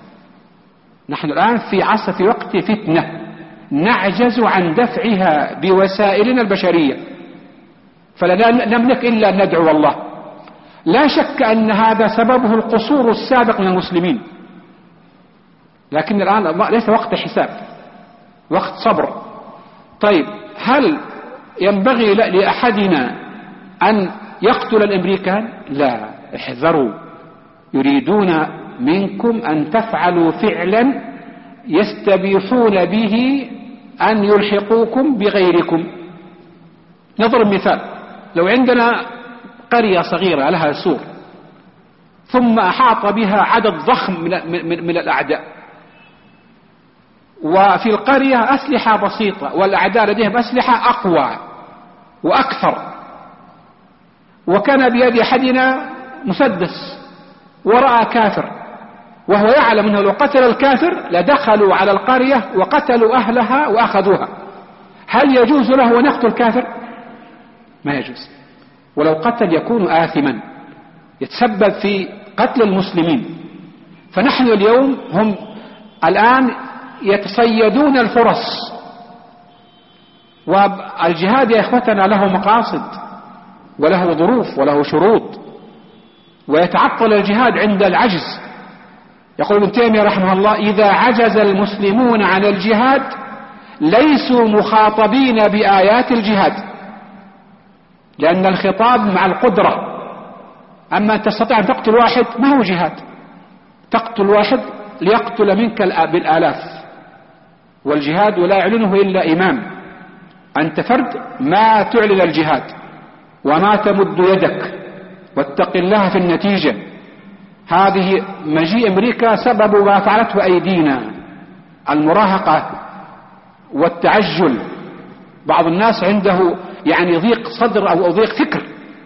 نحن الآن في وقت فتنة نعجز عن دفعها بوسائلنا البشرية، فلا نملك إلا أن ندعو الله. لا شك أن هذا سببه القصور السابق من المسلمين، لكن الآن ليس وقت حساب، وقت صبر. طيب هل ينبغي لأحدنا أن يقتل الأمريكان؟ لا، احذروا. يريدون منكم أن تفعلوا فعلا يستبيحون به أن يلحقوكم بغيركم. نضرب مثال. لو عندنا قرية صغيرة لها سور، ثم أحاط بها عدد ضخم من الأعداء، وفي القرية أسلحة بسيطة والأعداء لديهم أسلحة أقوى وأكثر، وكان بيد أحدنا مسدس ورأى كافر وهو يعلم أنه لو قتل الكافر لدخلوا على القرية وقتلوا أهلها وأخذوها. هل يجوز له أن يقتل الكافر؟ ما يجوز. ولو قتل يكون آثما، يتسبب في قتل المسلمين. فنحن اليوم هم الآن يتصيدون الفرص. والجهاد يا إخوتنا له مقاصد وله ظروف وله شروط، ويتعطل الجهاد عند العجز. يقول ابن تيمية رحمه الله: إذا عجز المسلمون عن الجهاد ليسوا مخاطبين بآيات الجهاد، لأن الخطاب مع القدرة. أما أن تستطيع أن تقتل واحد ما هو جهاد. تقتل واحد ليقتل منك بالآلاف، والجهاد لا يعلنه إلا إمام. أنت فرد ما تعلن الجهاد وما تمد يدك، واتق الله في النتيجة. هذه مجيء أمريكا سبب ما فعلته أيدينا، المراهقة والتعجل. بعض الناس عنده يعني ضيق صدر أو ضيق فكر.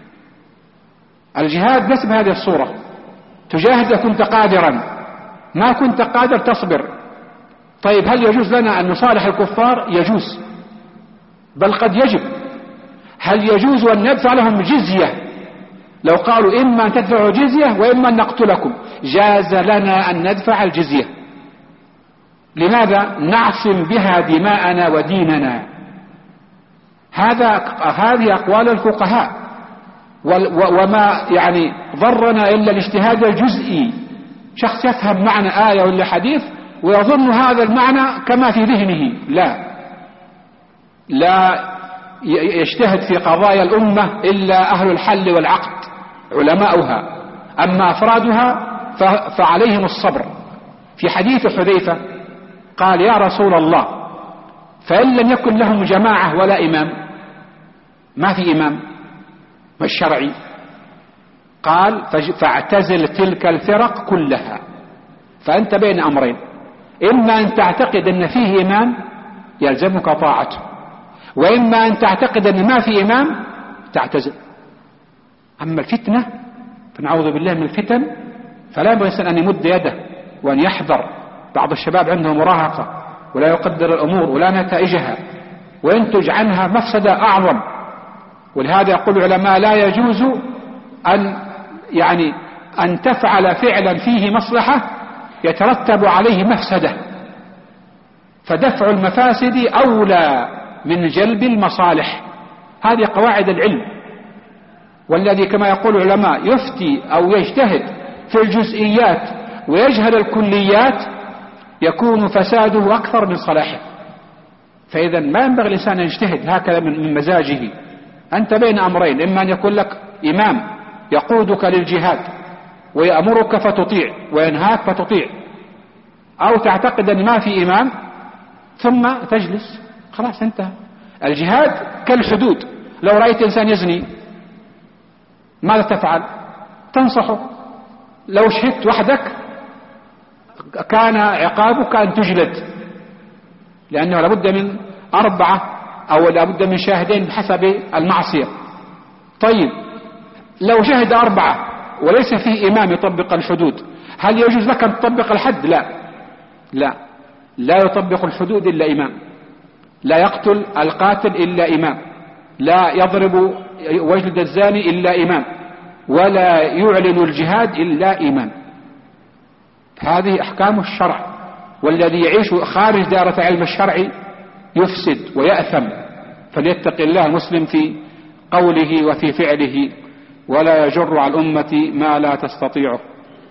الجهاد ليس بهذه الصورة. تجاهد إذا كنت قادرا، ما كنت قادر تصبر. طيب هل يجوز لنا أن نصالح الكفار؟ يجوز، بل قد يجب. هل يجوز أن ندفع لهم جزية؟ لو قالوا إما أن تدفعوا جزية وإما أن نقتلكم، جاز لنا أن ندفع الجزية. لماذا؟ نعصم بها دماءنا وديننا. هذه أقوال الفقهاء. وما يعني ضرنا إلا الاجتهاد الجزئي. شخص يفهم معنى آية ولا حديث ويظن هذا المعنى كما في ذهنه. لا يجتهد في قضايا الأمة إلا أهل الحل والعقد علماؤها، أما أفرادها فعليهم الصبر. في حديث حذيفة قال: يا رسول الله، فإن لم يكن لهم جماعة ولا إمام، ما في إمام ما الشرعي؟ قال: فاعتزل تلك الفرق كلها. فأنت بين أمرين: إما أن تعتقد أن فيه إمام يلزمك طاعته، وإما أن تعتقد أن ما في إمام تعتزل. أما الفتنة فنعوذ بالله من الفتن، فلا ينبغي الإنسان أن يمد يده وأن يحذر. بعض الشباب عنده مراهقة ولا يقدر الأمور ولا نتائجها، وينتج عنها مفسدة أعظم. ولهذا يقول العلماء: لا يجوز أن تفعل فعلا فيه مصلحة يترتب عليه مفسدة، فدفع المفاسد أولى من جلب المصالح. هذه قواعد العلم. والذي كما يقول العلماء يفتي أو يجتهد في الجزئيات ويجهل الكليات يكون فساده أكثر من صلاحه. فإذا ما ينبغي الإنسان أن يجتهد هكذا من مزاجه. أنت بين أمرين: إما أن يكون لك إمام يقودك للجهاد ويأمرك فتطيع وينهاك فتطيع، أو تعتقد أن ما في إمام ثم تجلس، خلاص انتهى. الجهاد كالحدود. لو رأيت إنسان يزني ماذا تفعل؟ تنصحه. لو شهدت وحدك كان عقابك أن تجلد، لأنه لابد من 4 أو لابد من شاهدين بحسب المعصية. طيب لو شهد 4 وليس فيه إمام يطبق الحدود، هل يجوز لك أن تطبق الحد؟ لا يطبق الحدود إلا إمام، لا يقتل القاتل إلا إمام، لا يضرب ويجلد الزاني إلا إمام، ولا يعلن الجهاد إلا إمام. هذه أحكام الشرع. والذي يعيش خارج دائرة علم الشرع يفسد ويأثم. فليتق الله المسلم في قوله وفي فعله، ولا يجر على الأمة ما لا تستطيعه.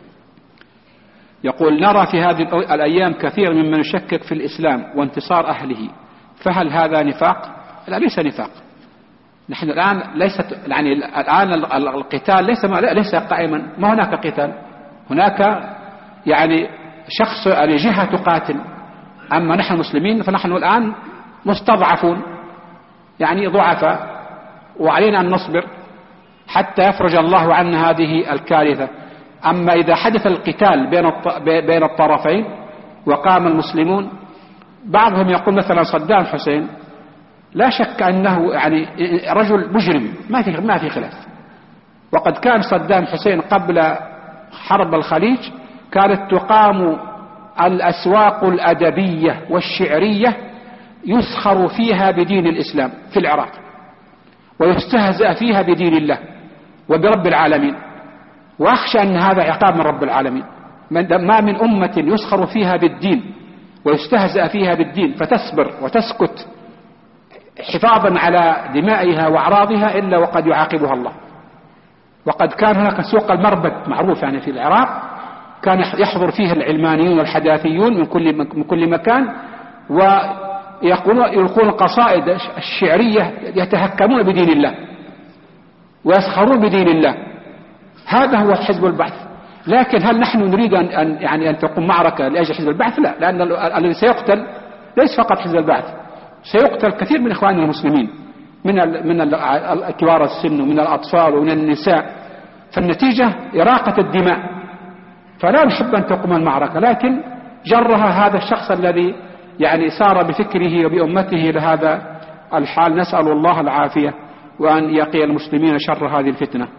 يقول: نرى في هذه الأيام كثير ممن يشكك في الإسلام وانتصار أهله، فهل هذا نفاق؟ لا، ليس نفاق. نحن الآن الآن القتال ليس قائما، ما هناك قتال، هناك شخص جهة تقاتل. أما نحن المسلمين فنحن الآن مستضعفون، ضعفاء، وعلينا أن نصبر حتى يفرج الله عنا هذه الكارثة. أما إذا حدث القتال بين الطرفين وقام المسلمون، بعضهم يقول مثلا صدام حسين لا شك أنه رجل مجرم، ما في خلاف. وقد كان صدام حسين قبل حرب الخليج كانت تقام الأسواق الأدبية والشعرية يسخر فيها بدين الإسلام في العراق، ويستهزأ فيها بدين الله وبرب العالمين. وأخشى أن هذا عقاب من رب العالمين. ما من أمة يسخر فيها بالدين ويستهزأ فيها بالدين فتصبر وتسكت حفاظا على دمائها وأعراضها إلا وقد يعاقبها الله. وقد كان هناك سوق المربد معروف في العراق، كان يحضر فيه العلمانيون والحداثيون من كل مكان، ويلقون القصائد الشعرية يتهكمون بدين الله ويسخرون بدين الله. هذا هو حزب البعث. لكن هل نحن نريد أن تقوم معركة لأجل حزب البعث؟ لا، لأن الذي سيقتل ليس فقط حزب البعث، سيقتل كثير من إخواننا المسلمين من كبار السن ومن الأطفال ومن النساء. فالنتيجة إراقة الدماء. فلا نحب أن تقوم المعركة، لكن جرها هذا الشخص الذي يعني سار بفكره وبأمته لهذا الحال. نسأل الله العافية وأن يقي المسلمين شر هذه الفتنة.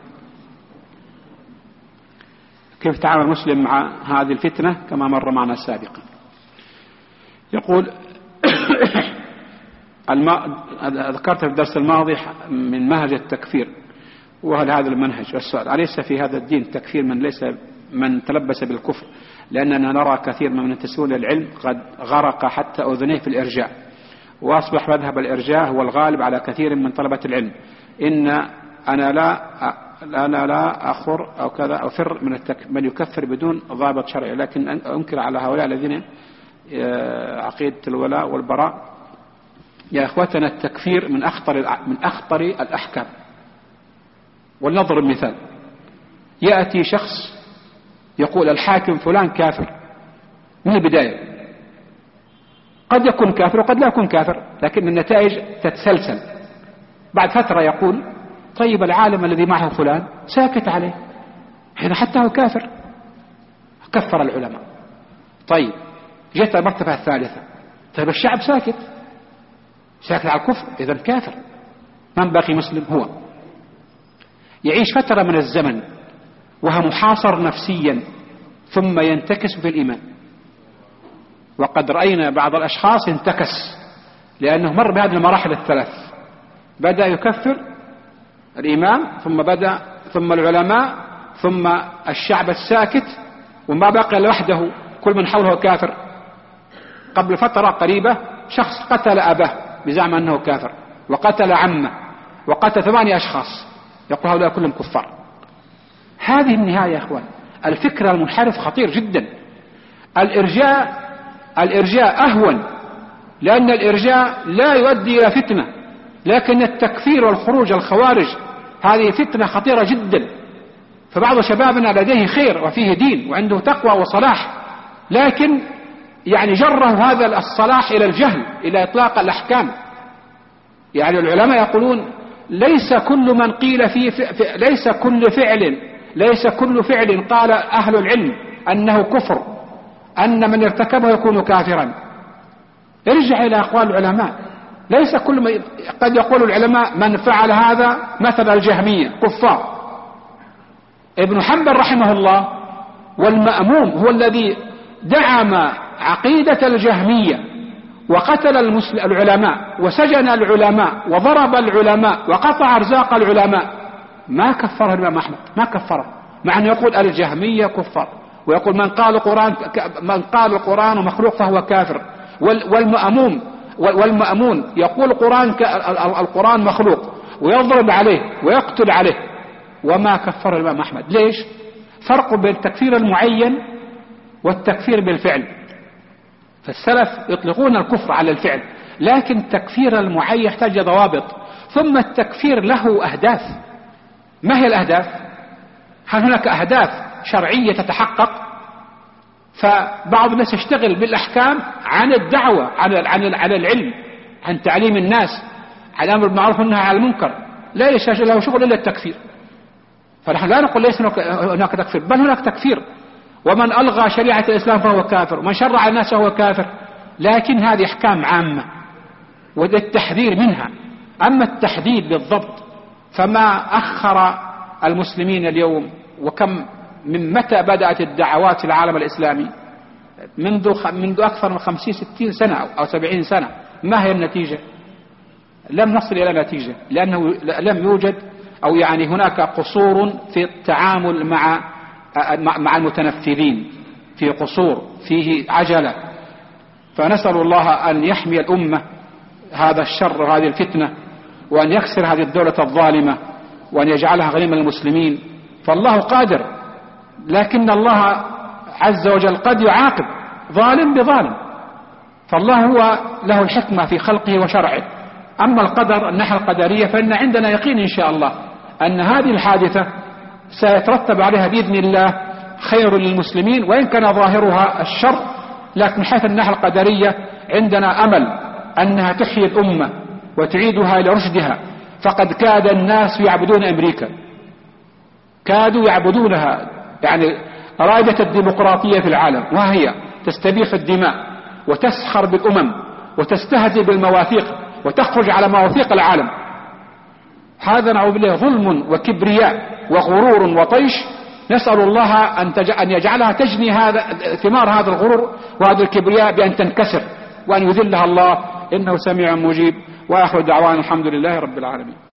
كيف تعامل المسلم مع هذه الفتنة كما مر معنا سابقا. يقول ذكرت في الدرس الماضي من منهج التكفير، وهل هذا المنهج؟ والسؤال: أليس في هذا الدين تكفير من تلبس بالكفر؟ لأننا نرى كثير من ينتسبون للعلم قد غرق حتى أذنيه في الإرجاء، وأصبح مذهب الإرجاء هو الغالب على كثير من طلبة العلم. أنا لا أخر أو كذا أفر من يكفر بدون ضابط شرعي، لكن أنكر على هؤلاء الذين عقيدة الولاء والبراء. يا إخوتنا، التكفير من أخطر الأحكام. ولنضرب مثال: يأتي شخص يقول الحاكم فلان كافر من البداية، قد يكون كافر وقد لا يكون كافر، لكن النتائج تتسلسل. بعد فترة يقول: طيب العالم الذي معه فلان ساكت عليه، حين حتى هو كافر، كفر العلماء. طيب جاءت المرتبة الثالثة: طيب الشعب ساكت على الكفر، إذن كافر. من باقي مسلم؟ هو يعيش فترة من الزمن وهو محاصر نفسيا، ثم ينتكس في الإيمان. وقد رأينا بعض الأشخاص انتكس لأنه مر بهذه المراحل الثلاث: بدأ يكفر الإمام، ثم العلماء، ثم الشعب الساكت، وما بقي لوحده، كل من حوله كافر. قبل فترة قريبة شخص قتل أباه بزعم أنه كافر، وقتل عمه، وقتل 8 أشخاص، يقول هؤلاء كلهم كفار. هذه النهاية يا أخوان. الفكر المنحرف خطير جدا. الإرجاء أهون، لأن الإرجاء لا يؤدي إلى فتنة، لكن التكفير والخروج الخوارج هذه فتنة خطيرة جدا. فبعض شبابنا لديه خير وفيه دين وعنده تقوى وصلاح، لكن يعني جره هذا الصلاح إلى الجهل، إلى إطلاق الأحكام. يعني العلماء يقولون: ليس كل من قيل فيه ليس كل فعل قال أهل العلم أنه كفر، أن من ارتكبه يكون كافرا. ارجع إلى أقوال العلماء. ليس كل قد يقول العلماء: من فعل هذا مثل الجهمية كفار. ابن حنبل رحمه الله والمأموم هو الذي دعم عقيدة الجهمية، وقتل العلماء، وسجن العلماء، وضرب العلماء، وقطع أرزاق العلماء. ما كفره الإمام أحمد، ما كفره، مع أنه يقول الجهمية كفار، ويقول من قال القرآن مخلوق فهو كافر. والمأمون يقول القرآن مخلوق، ويضرب عليه ويقتل عليه، وما كفر الإمام أحمد. ليش؟ فرق بين التكفير المعين والتكفير بالفعل. فالسلف يطلقون الكفر على الفعل، لكن التكفير المعين يحتاج ضوابط. ثم التكفير له أهداف. ما هي الأهداف؟ هل هناك أهداف شرعية تتحقق؟ فبعض الناس يشتغل بالأحكام عن الدعوة، عن العلم، عن تعليم الناس، عن الأمر بالمعروف والنهي عن المنكر، لا له شغل إلا التكفير. فنحن لا نقول ليس هناك تكفير، بل هناك تكفير. ومن ألغى شريعة الإسلام فهو كافر، ومن شرع الناس فهو كافر. لكن هذه أحكام عامة والتحذير منها. أما التحديد بالضبط فما أخر المسلمين اليوم. وكم من متى بدأت الدعوات في العالم الإسلامي؟ منذ أكثر من 50-60 سنة أو 70 سنة. ما هي النتيجة؟ لم نصل إلى نتيجة، لأنه لم يوجد أو يعني هناك قصور في التعامل مع المتنفذين، في قصور، فيه عجلة. فنسأل الله أن يحمي الأمة هذا الشر وهذه الفتنة، وأن يكسر هذه الدولة الظالمة، وأن يجعلها غنيمة للمسلمين. فالله قادر، لكن الله عز وجل قد يعاقب ظالم بظالم. فالله هو له الحكمة في خلقه وشرعه. أما القدر، الناحية القدرية، فإن عندنا يقين إن شاء الله أن هذه الحادثة سيترتب عليها بإذن الله خير للمسلمين، وإن كان ظاهرها الشر، لكن حيث الناحية القدرية عندنا أمل أنها تحيي الأمة وتعيدها إلى رشدها. فقد كاد الناس يعبدون أمريكا، كادوا يعبدونها، يعني رائدة الديمقراطية في العالم، وهي تستبيح الدماء وتسخر بالأمم وتستهزئ بالمواثيق وتخرج على مواثيق العالم. هذا نعوذ بالله ظلم وكبرياء وغرور وطيش. نسأل الله أن يجعلها تجني ثمار هذا الغرور وهذا الكبرياء بأن تنكسر وأن يذلها الله، إنه سميع مجيب. وآخر دعوانا الحمد لله رب العالمين.